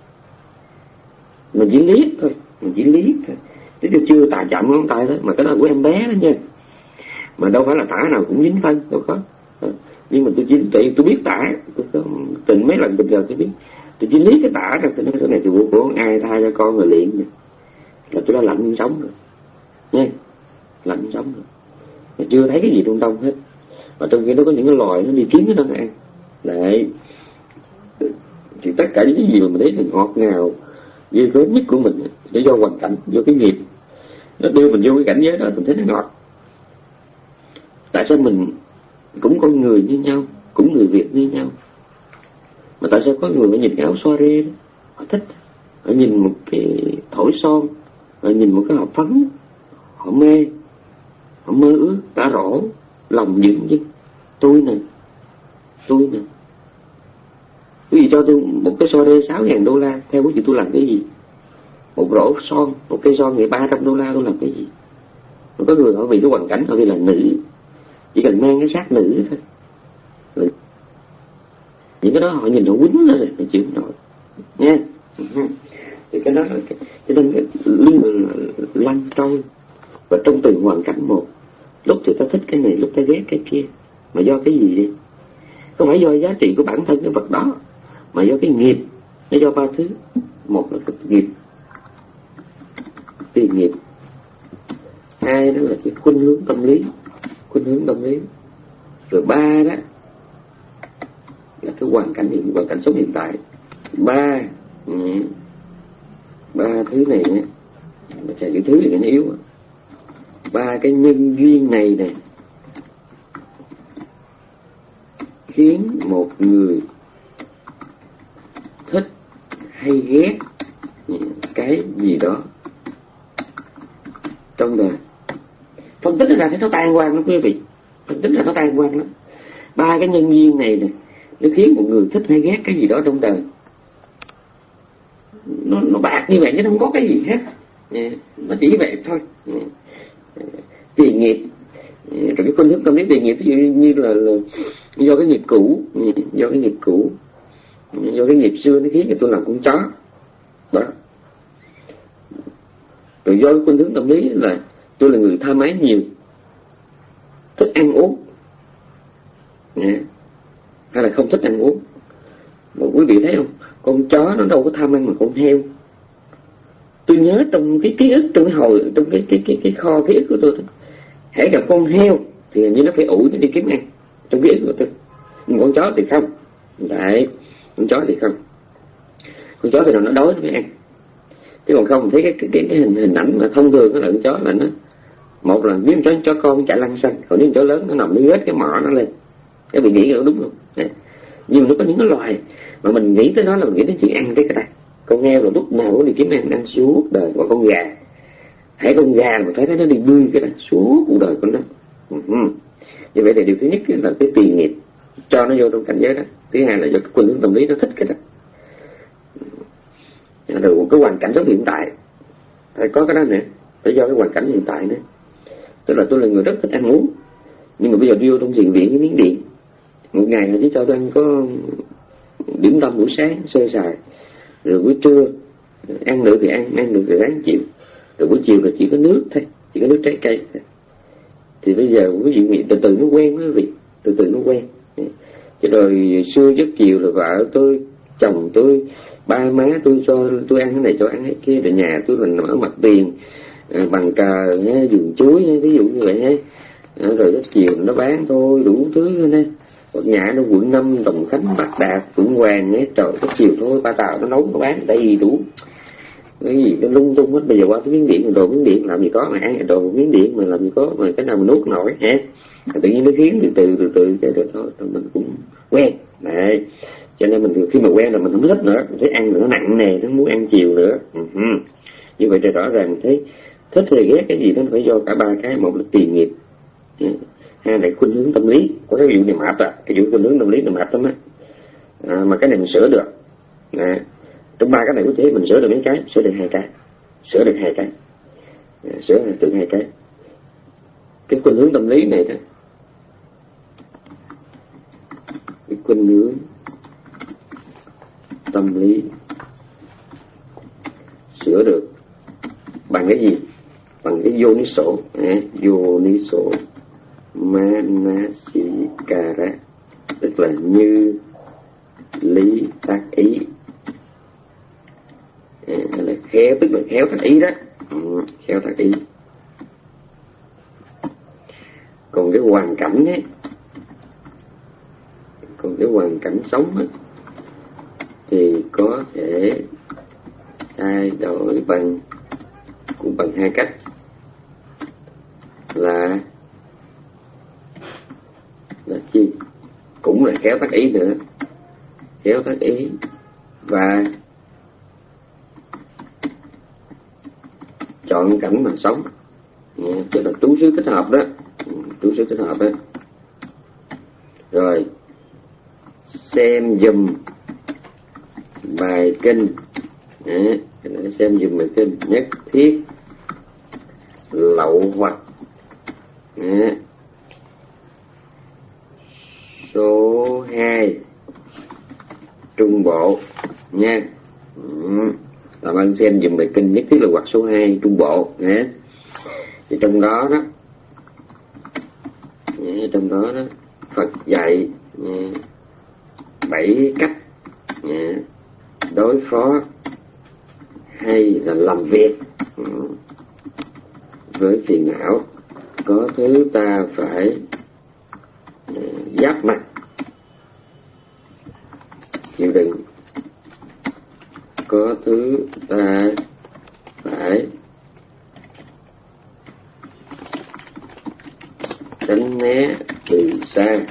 Mình chỉ liếc thôi, mình chỉ liếc thôi, chứ tôi chưa tà chạm ngón tay đó, mà cái đó là của em bé đó nha. Mà đâu phải là tả nào cũng dính phân, đâu có. Nhưng mà tôi chỉ tự tôi biết tả, tôi có từng mấy lần bình giờ tôi biết, tôi chỉ liếc cái tả ra, tôi nói cái này thì của, của ai thay cho con rồi luyện rồi. Là tôi đã lạnh sống rồi nha, lạnh sống rồi, mà chưa thấy cái gì trong đông hết. Mà trong khi nó có những cái loài nó đi kiếm cái đó nó ăn. Đấy, thì tất cả những cái gì mà mình thấy là ngọt ngào ghê gớm nhất của mình để do hoàn cảnh, do cái nghiệp nó đưa mình vô cái cảnh giới đó, mình thấy nó ngọt. Tại sao mình cũng con người như nhau, cũng người Việt như nhau, mà tại sao có người mà nhìn cái áo soirée đó họ thích, họ nhìn một cái thổi son, họ nhìn một cái hộp phấn họ mê, họ mơ ước tả rổ lòng dững dưng. Tôi nè, tôi nè, quý vị cho tôi một cái soirée sáu ngàn đô la, theo quý vị tôi làm cái gì? Một rổ son, một cây son này ba trăm đô la tôi làm cái gì? Mà có người họ vì cái hoàn cảnh, họ vì là nữ, chỉ cần mang cái xác nữ thôi, nữ. Những cái đó họ nhìn họ quýnh lên rồi, họ chịu không nổi nha. Thì cái đó là cái, cho nên cái liên lăn trôi. Và trong từng hoàn cảnh một, lúc thì ta thích cái này, lúc ta ghét cái kia. Mà do cái gì đi? Không phải do giá trị của bản thân cái vật đó, mà do cái nghiệp. Nó do ba thứ. Một là cái nghiệp, tiền nghiệp. Hai đó là cái khuynh hướng tâm lý, khuynh hướng tâm lý. Rồi ba đó là cái hoàn cảnh hiện, hoàn cảnh sống hiện tại. Ba ừ, ba thứ này nhé, mà chạy cái thứ này nó yếu. Ba cái nhân duyên này nè khiến một người thích hay ghét cái gì đó trong đời. Phân tích ra thấy nó tan hoang lắm quý vị, phân tích ra nó tan hoang lắm. Ba cái nhân duyên này nè nó khiến một người thích hay ghét cái gì đó trong đời. Nó, nó bạc như vậy chứ không có cái gì hết, nó chỉ vậy thôi. Tiền nghiệp, rồi cái khuynh hướng tâm lý tiền nghiệp, ví dụ như là, là do cái nghiệp cũ, do cái nghiệp cũ, do cái nghiệp xưa nó khiến cho tôi làm con chó đó. Rồi do cái khuynh hướng tâm lý là tôi là người tham ái nhiều, thích ăn uống, hay là không thích ăn uống. Mà quý vị thấy không, con chó nó đâu có tham ăn mà con heo. Tôi nhớ trong cái ký ức, trong cái hồi, trong cái cái cái cái kho ký ức của tôi, hãy gặp con heo thì hình như nó phải ủi nó đi kiếm ăn, trong ký ức của tôi. Nhưng con chó thì không. Đấy, con chó thì không. Con chó thì nào nó đói nó mới ăn. Chứ còn không thấy cái cái cái, cái hình hình ảnh mà thông thường cái lợn chó là nó, một là nếu chó chó con chạy lăn xanh, còn nếu chó lớn nó nằm nó ghét cái mỏ nó lên. Các vị nghĩ là đúng không? Đấy. Nhưng mà nó có những cái loài mà mình nghĩ tới nó là mình nghĩ đến chuyện ăn cái cái này. Con heo là lúc nào cũng đi kiếm ăn, ăn suốt đời. Còn con gà, hãy con gà mà thấy thấy nó đi bươi cái này suốt cuộc đời của nó. Uh-huh. Như vậy thì điều thứ nhất là cái tiền nghiệp cho nó vô trong cảnh giới đó. Thứ hai là do cái khuynh hướng tâm lý nó thích cái đó. Rồi một cái hoàn cảnh sống hiện tại phải có cái đó nữa, phải do cái hoàn cảnh hiện tại nữa. Tức là tôi là người rất thích ăn uống, nhưng mà bây giờ đi vô trong thiền viện với Miến Điện, một ngày là chỉ cho tôi ăn có điểm tâm buổi sáng sơ sài, rồi buổi trưa ăn được thì ăn, ăn được thì ráng chịu, rồi buổi chiều là chỉ có nước thôi, chỉ có nước trái cây thôi. Thì bây giờ quý vị nghĩ từ từ nó quen quý vị, từ từ nó quen. Chứ rồi xưa giấc chiều là vợ tôi, chồng tôi, ba má tôi cho tôi ăn cái này cho ăn cái kia, rồi nhà tôi là mở mặt tiền à, bằng cờ, vườn chuối, ví dụ như vậy ha. À, rồi giấc chiều nó bán thôi, đủ thứ nữa. Hoặc nhà nó quận năm, Đồng Khánh, Bạc Đạt, Phượng Hoàng ấy, trời giấc chiều thôi ba tàu nó nấu nó bán đầy đủ. Cái gì nó lung tung hết. Bây giờ qua tới Miến Điện, đồ Miến Điện làm gì có mà ăn, đồ Miến Điện mà làm gì có mà cái nào mà nuốt nổi ha. Tự nhiên nó khiến từ từ từ từ cái rồi thôi, rồi mình cũng quen. Đấy. Cho nên mình khi mà quen rồi mình không thích nữa, mình thấy ăn nó nặng nề, nó muốn ăn chiều nữa. Uh-huh. Như vậy thì rõ ràng thấy thích hay ghét cái gì đó phải do cả ba cái. Một là tiền nghiệp, hai là khuynh hướng tâm lý. Có cái vụ này mệt à, cái vụ khuynh hướng tâm lý này mệt lắm á. À, mà cái này mình sửa được. À, trong ba cái này có thể mình sửa được mấy cái, sửa được hai cái, sửa được hai cái, à, sửa được hai cái. Cái khuynh hướng tâm lý này đó, cái khuynh hướng tâm lý sửa được bằng cái gì? Bằng cái vô ní sổ, à, vô ní sổ manasikara, tức là như lý tác ý, à, là khéo, tức là khéo tác ý đó. Ừ, khéo tác ý. Còn cái hoàn cảnh ấy, còn cái hoàn cảnh sống ấy, thì có thể thay đổi bằng cũng bằng hai cách, là là chi? Cũng là khéo tác ý nữa, khéo tác ý và chọn cảnh mà sống, tức là trú xứ kết hợp đó, trú xứ kết hợp đó. Rồi xem dùm bài kinh, à, xem dùm bài kinh nhất thiết lậu hoặc, à, số hai trung bộ nha. Ừ. Làm ơn xem dùm bài kinh nhất thiết là hoặc số hai trung bộ nha. Thì trong đó đó, à, trong đó đó Phật dạy à, bảy cách à, đối phó hay là làm việc ừ, với phiền não. Có thứ ta phải uh, giáp mặt, chịu đựng. Có thứ ta phải tránh né từ xa.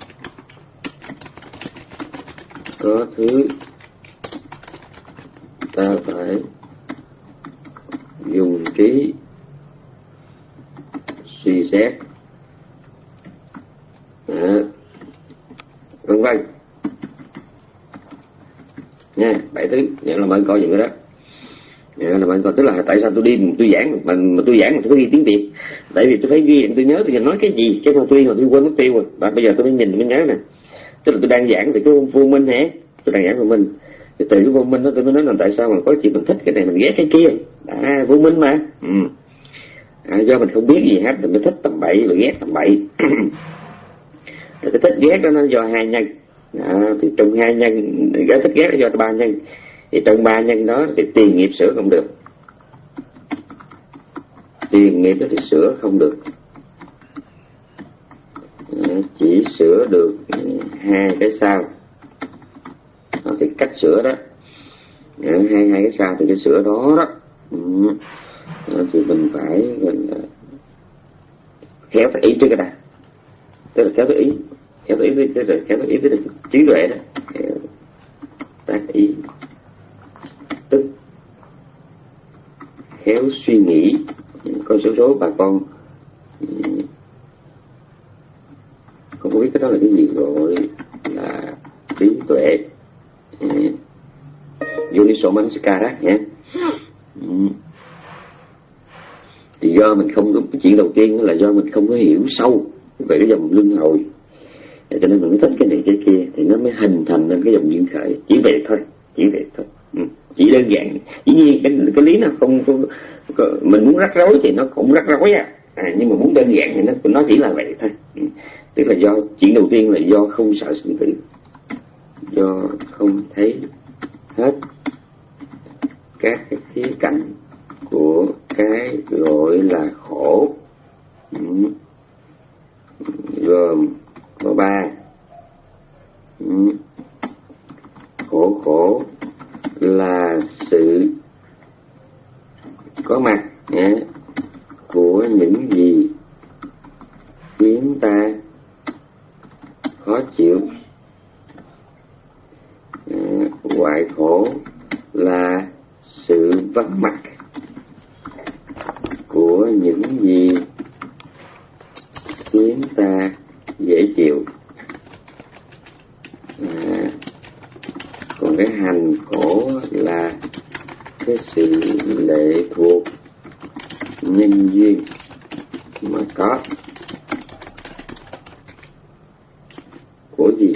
Có thứ ta phải dùng trí suy xét, à, vân vân. nha. Bảy thứ nhận làm ơn coi những cái đó. Nhận làm ơn coi, tức là tại sao tôi đi tôi giảng mà, mà tôi giảng mà tôi có ghi tiếng Việt, tại vì tôi phải ghi tôi nhớ tôi nói cái gì, chứ mà tôi mà tôi quên mất tiêu rồi. Và bây giờ tôi mới nhìn tôi mới nhớ nè, tức là tôi đang giảng về cái vô minh hả, tôi đang giảng vô minh, thì từ cái vô minh đó tôi mới nói là tại sao mà có chuyện mình thích cái này mình ghét cái kia, à vô minh mà. Ừ. À, do mình không biết gì hết mình mới thích tầm bậy rồi ghét tầm bậy. Rồi cái thích ghét đó nó do hai nhân, à, thì trong hai nhân cái thích ghét nó do ba nhân, thì trong ba nhân đó thì tiền nghiệp sửa không được, tiền nghiệp đó thì sửa không được, à, chỉ sửa được hai cái sau. À, thì cách sửa đó, à, hai hai cái sau thì cái sửa đó đó. Ừ. À, thì mình phải mình uh, khéo phải ý trước cái đã, tức là khéo phải ý, khéo phải ý với cái khéo phải ý với trí tuệ đó, tác ý, tức khéo suy nghĩ. Có số số bà con không có biết cái đó là cái gì, gọi là trí tuệ, Yoniso Manasikara nhé. Thì do mình không có, cái chuyện đầu tiên là do mình không có hiểu sâu về cái dòng luân hồi, cho nên mình mới thích cái này cái kia, thì nó mới hình thành nên cái dòng duyên khởi. Chỉ vậy thôi, chỉ vậy thôi. Ừ. Chỉ đơn giản. Dĩ nhiên cái, cái lý nó không có, mình muốn rắc rối thì nó cũng rắc rối à. À, nhưng mà muốn đơn giản thì nó nó chỉ là vậy thôi. Ừ. Tức là do chuyện đầu tiên là do không sợ sinh tử, do không thấy hết các cái khía cạnh của cái gọi là khổ. Ừ. Gồm có ba. Ừ. Khổ khổ là sự có mặt nhé, của những gì khiến ta khó chịu. À, hoại khổ là sự vắng mặt của những gì khiến ta dễ chịu. À, còn cái hành khổ là cái sự lệ thuộc nhân duyên mà có. Của gì?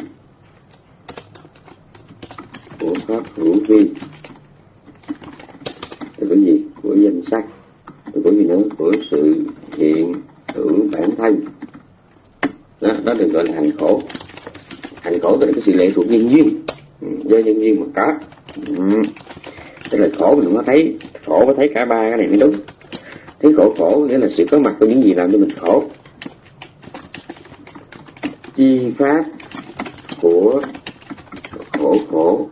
Của pháp hữu vi. Của gì? Của danh sắc. Của gì nữa? Của sự hiện hữu bản thân. Đó, đó được gọi là hành khổ. Hành khổ tức là cái sự lệ thuộc nhân duyên, do nhân duyên mà có. Ừ. Tức là khổ mình không có thấy, khổ có thấy cả ba cái này mới đúng. Thấy khổ khổ nghĩa là sự có mặt của những gì làm cho mình khổ. Chi pháp của khổ khổ,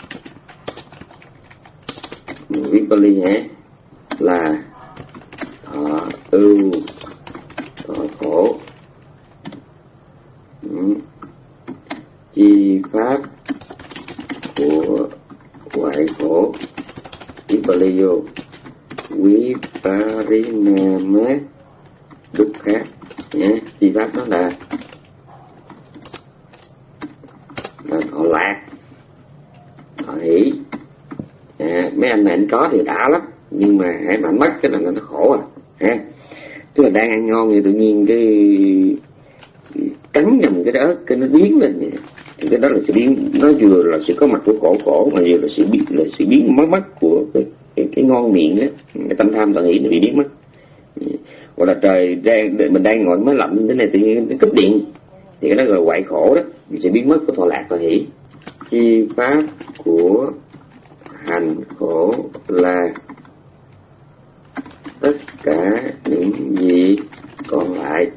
viết Bali hả, là thọ ưu thọ khổ. Ừ. Chi pháp của hoại khổ, viết Bali vô Viparinama Dukkha nhé. Chi pháp đó là là thọ lạc, thọ hỷ. À, mấy anh này anh có thì đã lắm, nhưng mà hãy mà mất cái là nó khổ à. Ha, tức là đang ăn ngon thì tự nhiên cái cắn nhầm cái đó, cái nó biến lên vậy. Thì cái đó là sự biến, nó vừa là sự có mặt của khổ khổ, mà vừa là sự biến, là sự biến mất mất của cái, cái, cái ngon miệng đó, cái tâm tham tận hỷ nó bị biến mất. Hoặc là trời đang mình đang ngồi máy lạnh như thế này tự nhiên nó cúp điện, thì cái đó là hoại khổ đó, mình sẽ biến mất của thọ lạc và hỷ. Chi pháp của hành khổ là tất cả những gì còn lại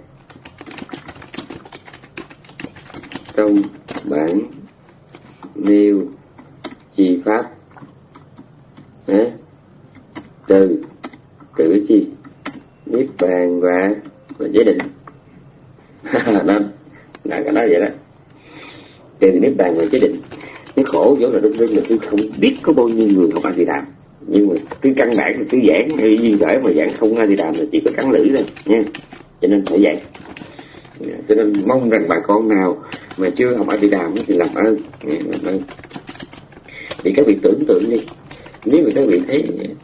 trong bản nêu chi pháp. Hả? Trừ trừ chi? Niết bàn và và giới định. Đó là cái đó vậy đó. Trừ niết bàn và giới định. Cái khổ chỗ là đương đương là tôi không biết có bao nhiêu người học A Di Đàm, nhưng mà cái căn bản là cứ giảng hay duyên khởi mà giảng không A Di Đàm là chỉ có cắn lưỡi thôi nha. Cho nên phải dạy. Cho nên mong rằng bà con nào mà chưa học A Di Đàm thì làm ơn, làm ơn. Thì các vị tưởng tượng đi, nếu mà các vị thấy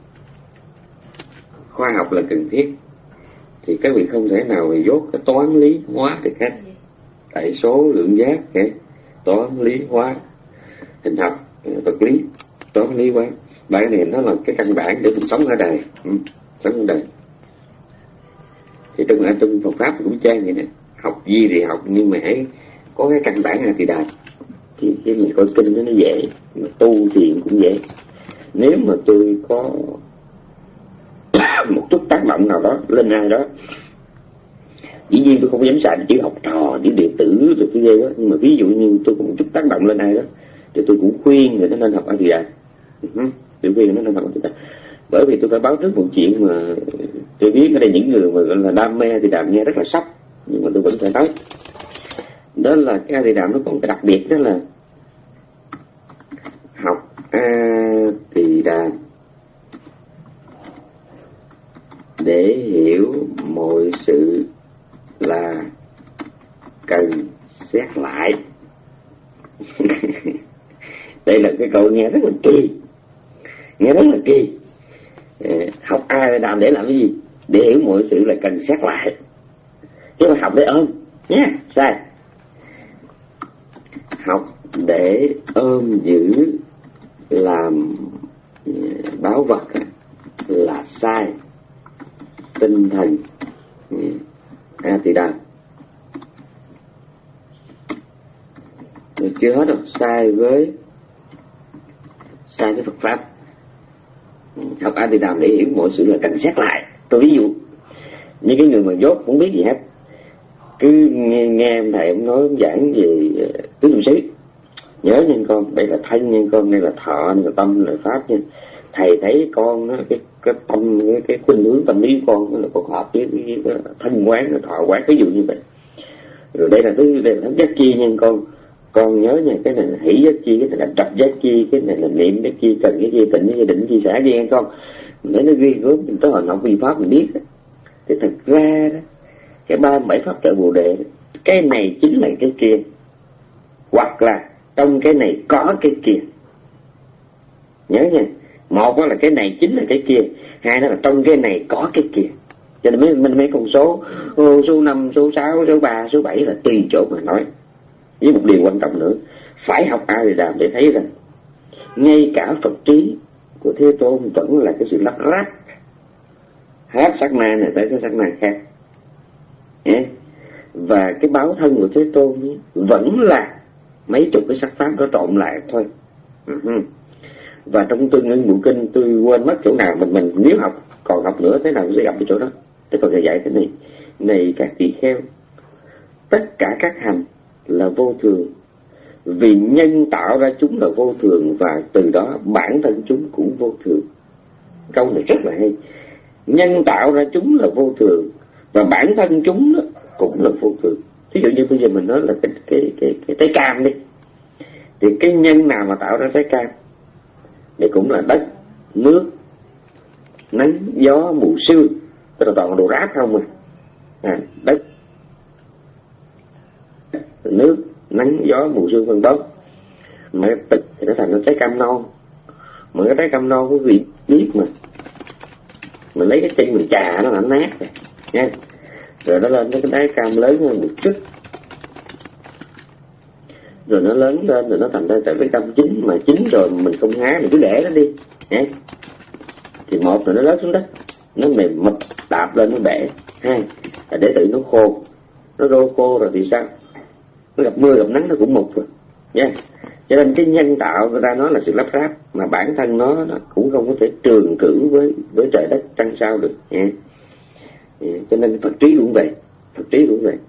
khoa học là cần thiết thì các vị không thể nào mà dốt cái toán lý hóa được hết. Tại số lượng giác, cái toán lý hóa, hình học, vật lý, toán lý hóa, ba cái này nó là cái căn bản để mình sống ở đời, ừ, sống ở đời. Thì trong trong Phật pháp cũng trang vậy nè, học gì thì học nhưng mà hãy có cái căn bản là thì đài. Thì khi mình coi kinh nó dễ, mà tu thiền cũng dễ. Nếu mà tôi có một chút tác động nào đó lên ai đó, dĩ nhiên tôi không dám xài chữ học trò, chữ điện tử rồi cái ghê đó, nhưng mà ví dụ như tôi có một chút tác động lên ai đó thì tôi cũng khuyên người nó nên học A Di Đà. Tôi khuyên nó nên học A Di Đà. Bởi vì tôi phải báo trước một chuyện mà tôi biết ở đây những người mà gọi là đam mê thì đàm nghe rất là sốc, nhưng mà tôi vẫn phải nói. Đó là cái A Di Đà nó có một cái đặc biệt, đó là học A Di Đà để hiểu mọi sự là cần xét lại. Đây là cái câu nghe rất là kỳ, nghe rất là kỳ. Học A Di Đà để làm cái gì? Để hiểu mọi sự là cần xét lại, chứ mà học để ôm nhé, sai. Học để ôm giữ làm báu vật là sai. Tinh thần A Di Đà chưa hết đâu, sai với sai với Phật pháp. Học A Di Đà để hiểu mọi sự là cần xét lại. Tôi ví dụ những cái người mà dốt không biết gì hết, cứ nghe, nghe ông thầy ông nói ông giảng về tứ niệm xứ, nhớ nha con, đây là thân nha con, đây là thọ, đây là tâm, đây là pháp nha. Thầy thấy con đó, cái cái tâm cái, cái khuynh hướng tâm lý của con là con hợp với, với, với thân quán, thọ quán, ví dụ như vậy. Rồi đây là thứ đây là thánh giác chi nha con, con nhớ nha, cái này là hỷ giác chi, cái này là trập giác chi, cái này là niệm giác chi, cần cái chi, tịnh cái định chi, xả chi nha con. Mình thấy nó ghi gớm, mình tới hồi học vi pháp mình biết đó. Thì thật ra đó, cái ba mươi bảy pháp trợ bồ đề, cái này chính là cái kia, hoặc là trong cái này có cái kia. Nhớ nha, một đó là cái này chính là cái kia, hai đó là trong cái này có cái kia. Cho nên mấy mình mấy con số số năm, số sáu, số ba, số bảy là tùy chỗ mà nói. Với một điều quan trọng nữa, phải học A Di Đà để thấy rằng ngay cả Phật trí của Thế Tôn vẫn là cái sự lắp ráp, hết sát na này tới cái sát na khác. Yeah. Và cái báo thân của Thế Tôn ấy, vẫn là mấy chục cái sắc pháp đó trộn lại thôi. Uh-huh. Và trong Tương Ưng Bộ Kinh tôi quên mất chỗ nào, mình mình nếu học còn học nữa thế nào cũng sẽ gặp cái chỗ đó. Tôi còn dạy cái này, này các tỳ kheo, tất cả các hành là vô thường, vì nhân tạo ra chúng là vô thường, và từ đó bản thân chúng cũng vô thường. Câu này rất là hay. Nhân tạo ra chúng là vô thường, và bản thân chúng cũng là vô thường. Ví dụ như bây giờ mình nói là cái cái cái cái trái cam đi, thì cái nhân nào mà tạo ra trái cam thì cũng là đất, nước, nắng, gió, mù sương, tức là toàn đồ rác không à. à đất, nước, nắng, gió, mù sương vân vân. Mà cái tịch thì nó thành nó trái cam non. Mà cái trái cam non quý vị biết mà, mình lấy cái chân mình chà nó là nát rồi nha. Rồi nó lên cái trái cam lớn hơn một chút, rồi nó lớn lên, rồi nó thành ra trái cam chín, mà chín rồi mình không hái, mình cứ để nó đi nha. Thì một là nó rớt xuống đất, nó mềm mập đạp lên nó bể. Hai là để tự nó khô, nó rô khô rồi thì sao, nó gặp mưa gặp nắng nó cũng mục rồi nha. Cho nên cái nhân tạo người ta nói là sự lắp ráp, mà bản thân nó, nó cũng không có thể trường cử với với trời đất trăng sao được nha. Cho nên Phật trí cũng vậy, Phật trí cũng vậy.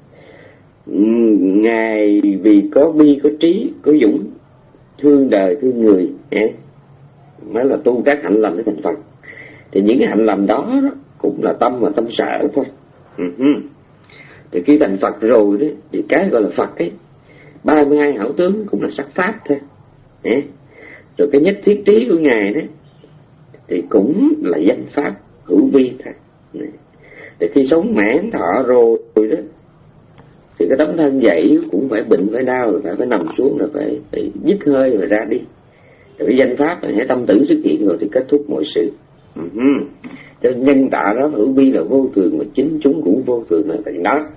Ngài vì có bi, có trí, có dũng, thương đời, thương người nha, mới là tu các hạnh lành để thành Phật. Thì những cái hạnh lành đó, đó cũng là tâm mà tâm sợ thôi. Uh-huh. Thì khi thành Phật rồi đấy, thì cái gọi là Phật ấy, ba mươi hai hảo tướng cũng là sắc pháp thôi. Đấy. Rồi cái nhất thiết trí của Ngài đấy thì cũng là danh pháp hữu vi thôi. Đấy. Thì khi sống mãn thọ rồi đó, thì cái tấm thân dậy cũng phải bệnh, phải đau, rồi phải, phải nằm xuống, rồi phải, phải dứt hơi rồi ra đi. Rồi cái danh pháp này tâm tử xuất hiện rồi thì kết thúc mọi sự. Uh-huh. Cho nên nhân tạo đó hữu vi là vô thường, mà chính chúng cũng vô thường là vậy đó.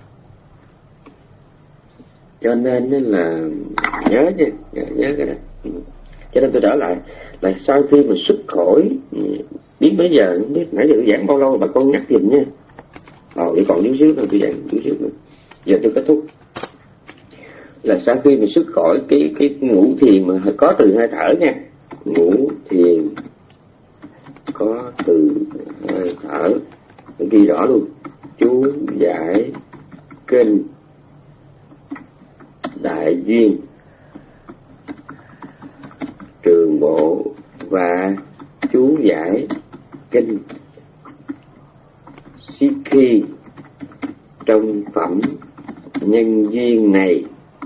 Cho nên là nhớ nha, nhớ, nhớ cái đó. Cho nên tôi trở lại là sau khi mà xuất khỏi, biết bây giờ không biết nãy giờ tôi giảng bao lâu bà con nhắc giùm nha. Ờ, chỉ còn chút xíu nữa tôi giảng chút xíu nữa. Giờ tôi kết thúc. Là sau khi mà xuất khỏi cái cái ngũ thiền mà có từ hơi thở nha. Ngũ thiền có từ hơi thở, tôi ghi rõ luôn. Chú giải kinh đại duyên trường bộ và chú giải kinh Sikhi trong phẩm nhân duyên này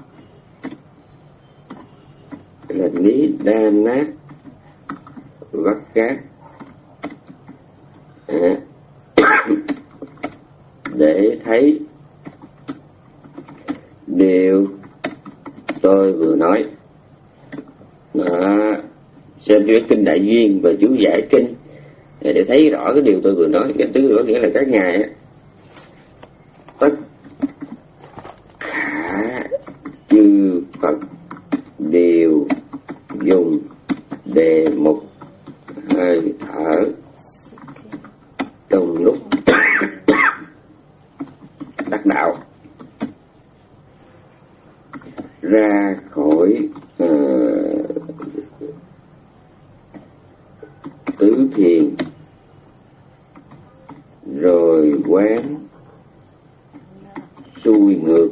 là Ní Đa Nát Vắt Gác à. Để thấy điều tôi vừa nói. Đó. Xem chú kinh đại duyên và chú giải kinh để thấy rõ cái điều tôi vừa nói. Cái thứ có nghĩa là các ngài tất cả chư Phật đều dùng đề mục hơi thở trong lúc đắc đạo ra khỏi uh, tứ thiền, rồi quán xuôi ngược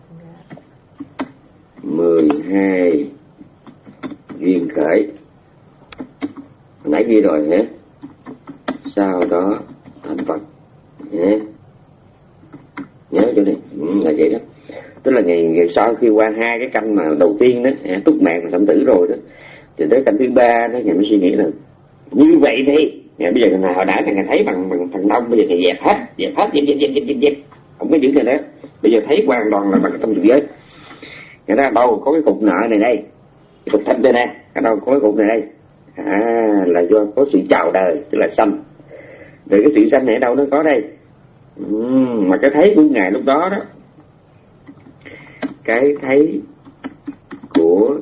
mười hai duyên khởi. Nãy ghi rồi hả? Sau đó thành Phật hả? Nhớ chỗ này ừ, là vậy đó. Tức là ngày, ngày sau khi qua hai cái canh mà đầu tiên đó, túc mạng và sanh tử rồi đó, thì tới canh thứ ba đó, ngày mới suy nghĩ là như vậy thì ngày bây giờ hồi nãy ngày thấy bằng bằng phần đông, bây giờ thì dẹp hết, dẹp hết, dẹp dẹp dẹp dẹp dẹp, không có giữ này nữa. Bây giờ thấy hoàn toàn là bằng cái tâm dục giới. Cái đó đâu có cái cục nợ này đây, cái cục thanh đây nè, cái đâu có cái cục này đây. À, là do có sự chào đời, tức là sanh. Rồi cái sự sanh này ở đâu nó có đây? Uhm, mà cái thấy của ngài lúc đó đó, cái thấy của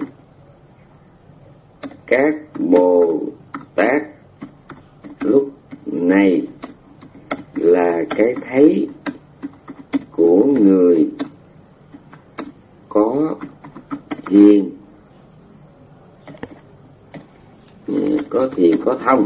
các Bồ Tát lúc này là cái thấy của người có thiền, có thiền có thông,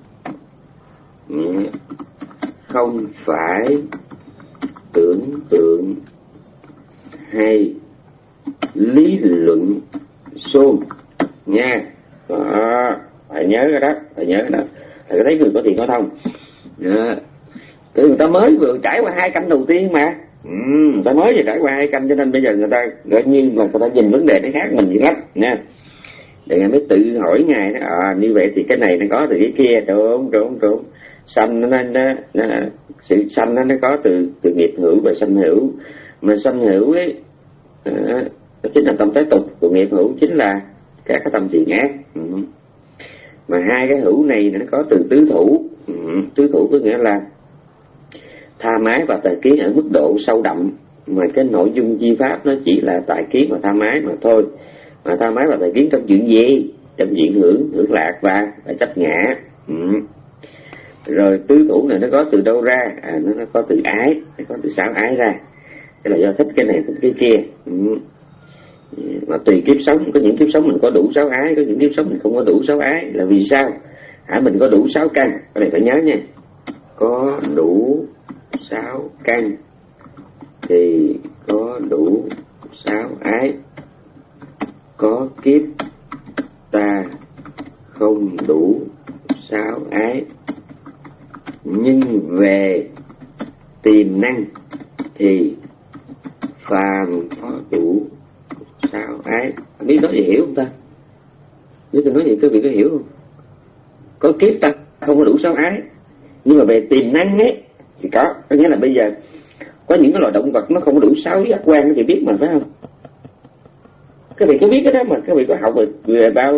không phải tưởng tượng hay lý luận xôn nha. Đó, phải nhớ cái đó, phải nhớ cái đó. Là cái thấy người có thiền có thông. Đó. Thì người ta mới vừa trải qua hai canh đầu tiên mà. Ừ, người ta mới vừa trải qua hai canh, cho nên bây giờ người ta gọi nhiên là người ta nhìn vấn đề nó khác mình dữ lắm nha. Để ngài mới tự hỏi ngài đó, à, như vậy thì cái này nó có từ cái kia, đúng đúng đúng. Sanh nó, nó, nó sự sanh nó, nó có từ từ nghiệp hữu và sanh hữu, mà sanh hữu ấy à, đó chính là tâm tế tục, của nghiệp hữu chính là các cái tâm thiện ác. Ừ. Mà hai cái hữu này nó có từ tứ thủ. Ừ. Tứ thủ có nghĩa là tha mái và tài kiến ở mức độ sâu đậm, mà cái nội dung chi pháp nó chỉ là tài kiến và tha mái mà thôi. Mà tha mái và tài kiến trong chuyện gì? Trong chuyện hưởng, hưởng lạc và, và chấp ngã. Ừ. Rồi tứ thủ này nó có từ đâu ra? À, nó, nó có từ ái, nó có từ sáu ái ra. Thế là do thích cái này thích cái kia. Ừ. Mà tùy kiếp sống, có những kiếp sống mình có đủ sáu ái, có những kiếp sống mình không có đủ sáu ái. Là vì sao? Hả, mình có đủ sáu căn, cái này phải nhớ nha. Có đủ sáu căn thì có đủ sáu ái. Có kiếp ta không đủ sáu ái, nhưng về tiềm năng thì phàm có đủ sáu ái. Biết nói gì hiểu không ta? Biết tôi nói gì các vị có hiểu không? Có kiếp ta không có đủ sáu ái, nhưng mà về tiềm năng ấy thì có. Có nghĩa là bây giờ có những cái loài động vật nó không có đủ sáu giác quan, các vị biết mà phải không? Các vị có biết cái đó mà các vị có học về, về bao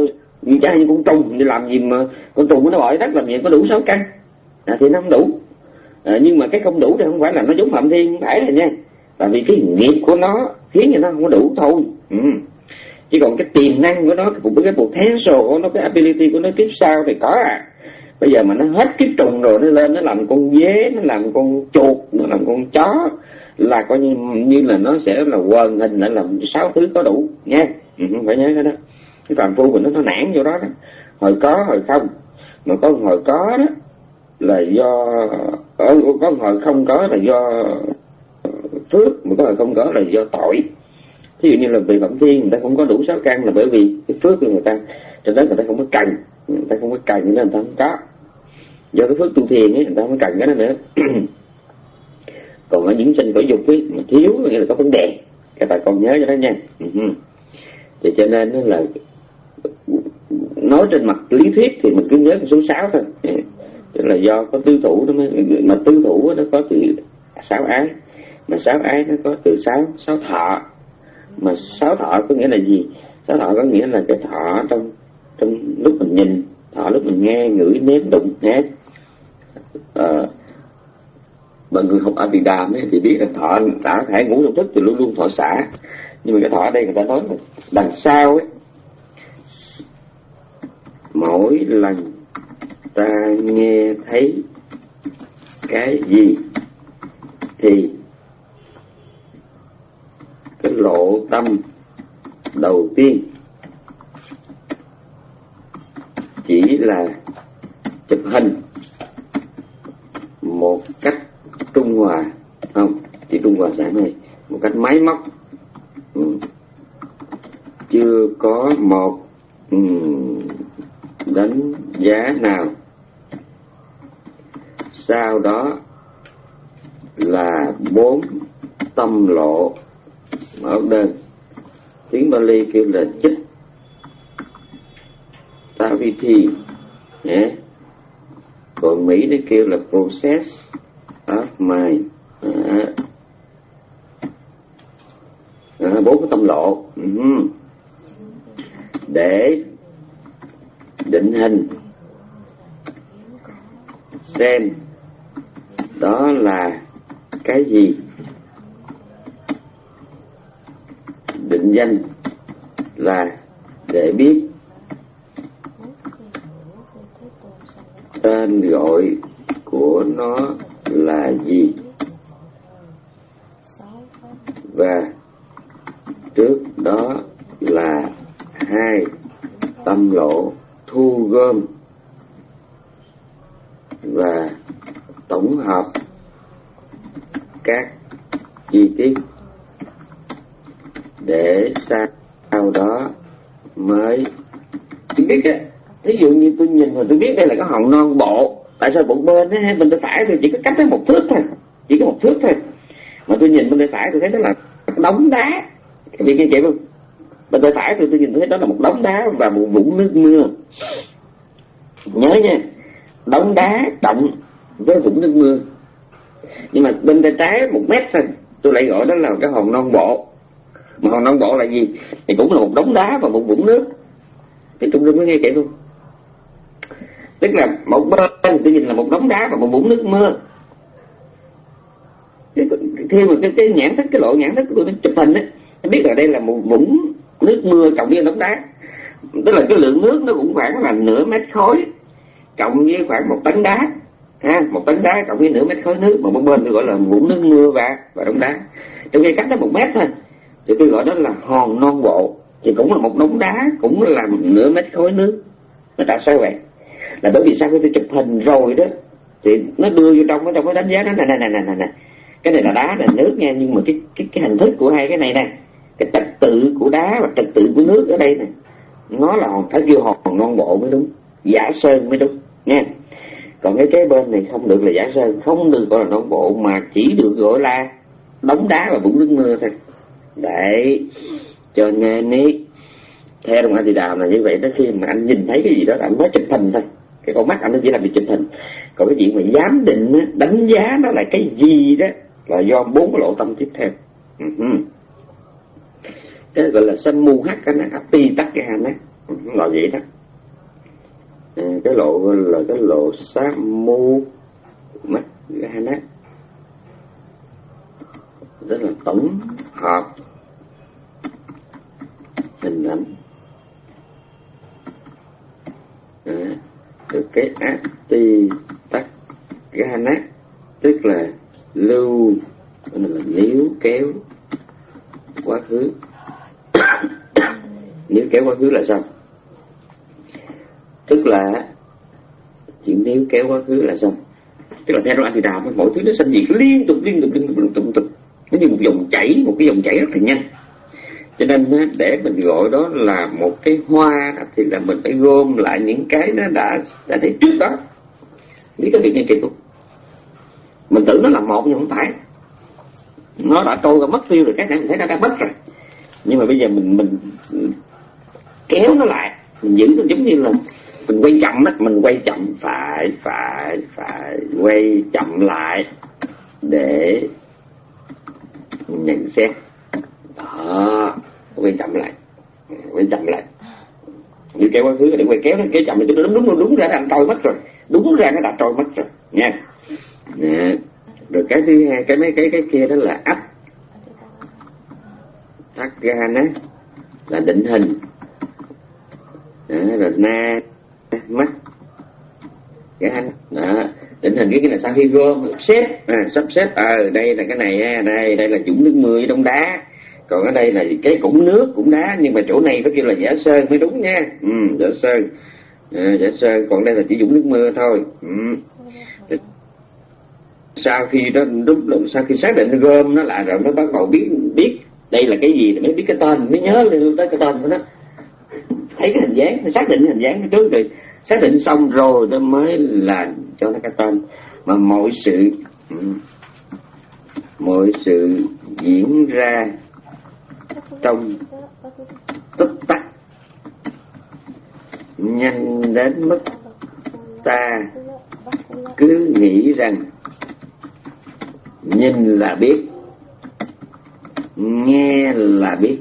như cha như con trùng, thì làm gì mà con trùng nó bội đất làm gì có đủ sáu căn, à, thì nó không đủ. À, nhưng mà cái không đủ thì không phải là nó giống Phạm Thiên, không phải là nha, tại vì cái nghiệp của nó khiến cho nó không có đủ thôi. Ừ. Chứ còn cái tiềm năng của nó, cùng với cái potential của nó, cái ability của nó kiếp sau thì có à. Bây giờ mà nó hết kiếp trùng rồi, nó lên nó làm con dế, nó làm con chuột, nó làm con chó, là coi như, như là nó sẽ là quần hình lại làm sáu thứ có đủ nha. Ừ, phải nhớ cái đó. Cái phàm phu của nó nó nản vô đó đó, hồi có hồi không, mà có hồi có đó là do ở, có hồi không có là do phước, mà có hồi không có là do tội. Thí dụ như là về Phạm Thiên người ta không có đủ sáu căn là bởi vì cái phước của người ta trên đó người ta không có cần, người ta không có cần nên người ta không có. Do cái phước tu thiền ấy người ta không có cần cái đó nữa. Còn ở những sinh cõi dục ấy mà thiếu nghĩa là có vấn đề, các bạn còn nhớ cho đó nha. Thì cho nên là nói trên mặt lý thuyết thì mình cứ nhớ con số sáu thôi, tức là do có tứ thủ nó mới, mà tứ thủ nó có từ sáu ái, mà sáu ái nó có từ sáu sáu thọ. Mà sáu thọ có nghĩa là gì? Sáu thọ có nghĩa là cái thọ trong trong lúc mình nhìn, thọ lúc mình nghe, ngửi, nếm, đụng, nghe. À, bằng người học Abhidhamma ấy thì biết là thọ đã thể ngủ trong thức thì luôn luôn thọ xả. Nhưng mà cái thọ ở đây người ta nói là đằng sau ấy, mỗi lần ta nghe thấy cái gì thì cái lộ tâm đầu tiên chỉ là chụp hình một cách trung hòa, không chỉ trung hòa sáng này một cách máy móc, ừ. chưa có một ừ, đánh giá nào. Sau đó là bốn tâm lộ, mở đơn tiếng Bali kêu là chích taviti nhé, còn Mỹ nó kêu là process of mind. À. À, bốn cái tâm lộ uh-huh. để định hình xem đó là cái gì, định danh là để biết tên gọi của nó là gì, và trước đó là hai tâm lộ thu gom và tổng hợp các chi tiết để sau đó mới tôi biết á. Ví dụ như tôi nhìn mà tôi biết đây là cái hòn non bộ, tại sao một bên á, bên tay phải tôi chỉ có cách tới một thước thôi, chỉ có một thước thôi, mà tôi nhìn bên tay phải tôi thấy đó là đống đá, cái việc kia chị không? Bên tay phải tôi tôi nhìn thấy đó là một đống đá và một vũng nước mưa. Nhớ nha, đống đá cộng với vũng nước mưa. Nhưng mà bên tay trái một mét thôi, tôi lại gọi đó là cái hòn non bộ. Mà hòn non bộ là gì? Thì cũng là một đống đá và một vũng nước. Thì trung dung mới nghe kể luôn. Tức là một bên tôi nhìn là một đống đá và một vũng nước mưa. Khi mà cái, cái nhãn thức, cái lộ nhãn thức của tôi nó chụp hình á, tôi biết là đây là một vũng nước mưa cộng với đống đá. Tức là cái lượng nước nó cũng khoảng là nửa mét khối cộng với khoảng một tấn đá. Ha, một tấn đá cộng với nửa mét khối nước, mà một bên tôi gọi là vũng nước mưa và và đống đá. Trong khi cách đó một mét thôi, thì tôi gọi đó là hòn non bộ. Thì cũng là một đống đá, cũng là nửa mét khối nước. Nó tại sao vậy? Là bởi vì sau khi tôi chụp hình rồi đó, thì nó đưa vô trong, ở trong cái đánh giá đó này này này này này. Cái này là đá, là nước nha, nhưng mà cái cái cái hình thức của hai cái này nè, cái trật tự của đá và trật tự của nước ở đây nè, nó là phải vô hòn non bộ mới đúng, giả sơn mới đúng nha. Còn cái kế bên này không được là giả sơn, không được gọi là non bộ, mà chỉ được gọi là đống đá và vũng nước mưa thôi. Đấy, cho nên ý, theo đồng Abhidhamma là như vậy đó. Khi mà anh nhìn thấy cái gì đó anh mới chụp hình thôi, cái con mắt anh nó chỉ là bị chụp hình. Còn cái chuyện mà giám định đánh giá nó là cái gì đó là do bốn cái lộ tâm tiếp theo. Uh-huh. Cái gọi là sammuhakana apitakaha, nó là vậy đó. à, cái lộ là cái lộ Samu mắt Gana, rất là tổng hợp hình ảnh. À, được cái Ati Tắc Gana tức là lưu, là níu kéo quá khứ. Níu kéo quá khứ là sao? Tức là chuyện níu kéo quá khứ là sao? Tức là theo đoạn thì đạo mọi thứ nó sanh diệt liên tục liên tục liên tục liên tục, liên tục. Nó như một dòng chảy, một cái dòng chảy rất là nhanh. Cho nên để mình gọi đó là một cái hoa thì là mình phải gom lại những cái nó đã đã thấy trước đó. Biết cái việc này kịp không? Mình tưởng nó là một nhưng không phải. Nó đã trôi rồi, mất tiêu rồi, cái này mình thấy nó đã mất rồi. Nhưng mà bây giờ mình mình kéo nó lại, mình giữ nó giống như là mình quay chậm á, mình quay chậm phải phải phải quay chậm lại để nhận xét. Đó, quay chậm lại, quay chậm lại. Như kéo quá khứ để quay kéo nó kéo chậm thì đúng đúng đúng, đúng ra nó trôi mất rồi, đúng ra nó đã trôi mất rồi nha. Nè. Rồi cái thứ hai, cái mấy cái cái kia đó là ấp thắt gan á, là định hình. Đó, rồi na mắt cái anh đó, định hình cái cái là sau khi gom sắp xếp, à, sắp xếp ở à, đây là cái này ha, đây đây là dũng nước mưa với đông đá, còn ở đây là cái cũng nước cũng đá, nhưng mà chỗ này có kêu là giả sơn mới đúng nha. Ừ, giả sơn, à, giả sơn, còn đây là chỉ dũng nước mưa thôi. Ừ. Sau khi đó lúc sau khi xác định gom nó lại rồi nó bắt đầu biết biết đây là cái gì thì mới biết cái tên, mới nhớ lên tới cái tên của nó, thấy cái hình dáng, mới xác định hình dáng trước rồi, xác định xong rồi nó mới là cho nó cái tên. Mà mọi sự mọi sự diễn ra trong tích tắc, nhanh đến mức ta cứ nghĩ rằng nhìn là biết, nghe là biết.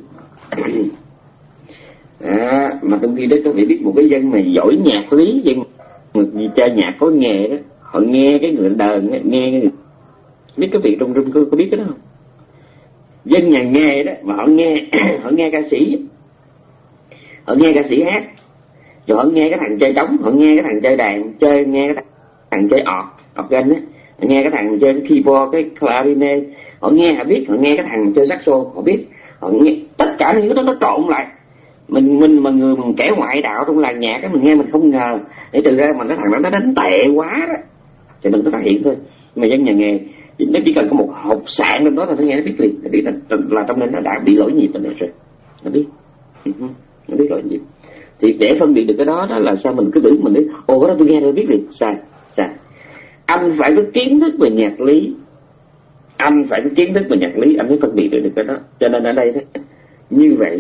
À, mà trong khi đó các vị biết một cái dân mà giỏi nhạc lý, dân mà chơi nhạc có nghề đó, họ nghe cái người đờn, nghe cái người... biết cái vị trong rung có, có biết cái đó không? Dân nhà nghề đó mà họ nghe họ nghe ca sĩ, họ nghe ca sĩ hát, rồi họ nghe cái thằng chơi trống, họ nghe cái thằng chơi đàn, chơi nghe cái thằng chơi ọt, organ á, họ nghe cái thằng chơi keyboard, cái clarinet, họ nghe họ biết, họ nghe cái thằng chơi saxo, họ biết, họ nghe tất cả những cái đó nó trộn lại. Mình mình mà người mình kẻ ngoại đạo trong làng nhạc á, mình nghe mình không ngờ, để từ ra mà cái thằng đó nó đánh tệ quá đó, thì mình có phát hiện thôi. Mà dân nhà nghề nó chỉ cần có một hộp sạn trong đó là nó nghe nó biết liền, nó biết là, là trong nên nó đã bị lỗi nhịp rồi, rồi nó biết, nó biết lỗi nhịp. Thì để phân biệt được cái đó đó là sao mình cứ tưởng mình nói ồ cái đó tôi nghe tôi biết liền, sai sai. Anh phải có kiến thức về nhạc lý, anh phải có kiến thức về nhạc lý anh mới phân biệt được cái đó. Cho nên ở đây đó, như vậy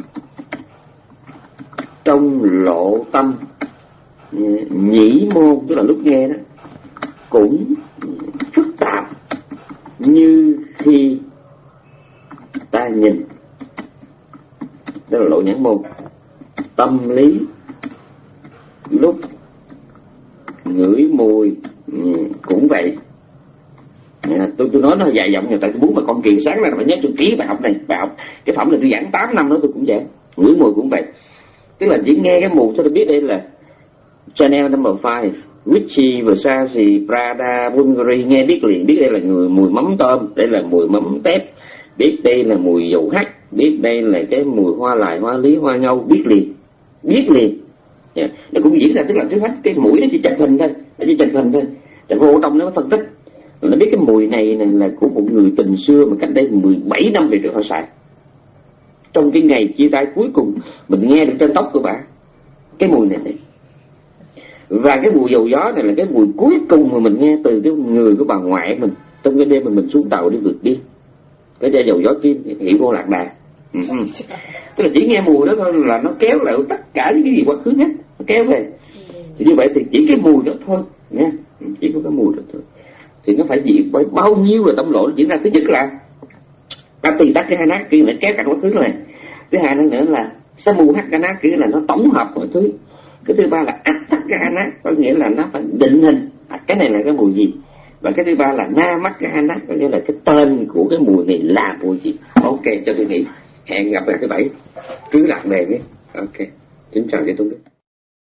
trong lộ tâm nhĩ môn, tức là lúc nghe đó cũng phức tạp như khi ta nhìn, đó là lộ nhãn môn. Tâm lý lúc ngửi mùi cũng vậy. À, tôi tôi nói nó dài dòng, nhưng tại tôi muốn mà con Kiều sáng là phải nhớ tôi ký bài học này, bài học cái phẩm này tôi giảng tám năm đó tôi cũng vậy. Ngửi mùi cũng vậy, tức là chỉ nghe cái mùi thôi tôi biết đây là Chanel number five, Gucci, Versace, Prada, Bulgari, nghe biết liền, biết đây là người mùi mắm tôm, đây là mùi mắm tép, biết đây là mùi dầu hắc, biết đây là cái mùi hoa lại, hoa lý, hoa nhâu, biết liền, biết liền. Yeah. Nó cũng diễn ra, tức là trước hết cái mũi nó chỉ chặt hình thôi, nó chỉ chặt hình thôi, để vô trong nó phân tích, nó biết cái mùi này, này là của một người tình xưa mà cách đây mười bảy năm về trước họ xài. Trong cái ngày chia tay cuối cùng mình nghe được trên tóc của bà cái mùi này, này. Và cái mùi dầu gió này là cái mùi cuối cùng mà mình nghe từ cái người của bà ngoại mình trong cái đêm mà mình xuống tàu đi vượt biên, cái chai dầu gió kim hiệu vô lạc đà. Ừ. Tức là chỉ nghe mùi đó thôi là nó kéo lại tất cả những cái gì quá khứ hết, nó kéo về. Thì như vậy thì chỉ cái mùi đó thôi nha, chỉ có cái mùi đó thôi thì nó phải gì bởi bao nhiêu là tâm lộ nó diễn ra. Thứ nhất là ta tì tắt cái hai nát kia, nó kéo cả quá khứ này. Thứ hai nữa là sa mù hắc cái nát kia là nó tổng hợp mọi thứ, Cái thứ ba là Atthakana, có nghĩa là nó phải định hình cái này là cái mùi gì. Và cái thứ ba là Namakana, có nghĩa là cái tên của cái mùi này là mùi gì. Ok, cho tôi nghĩ hẹn gặp lại thứ bảy cứ lạc đề nhé. Ok, kính chào chị Tôn Đức.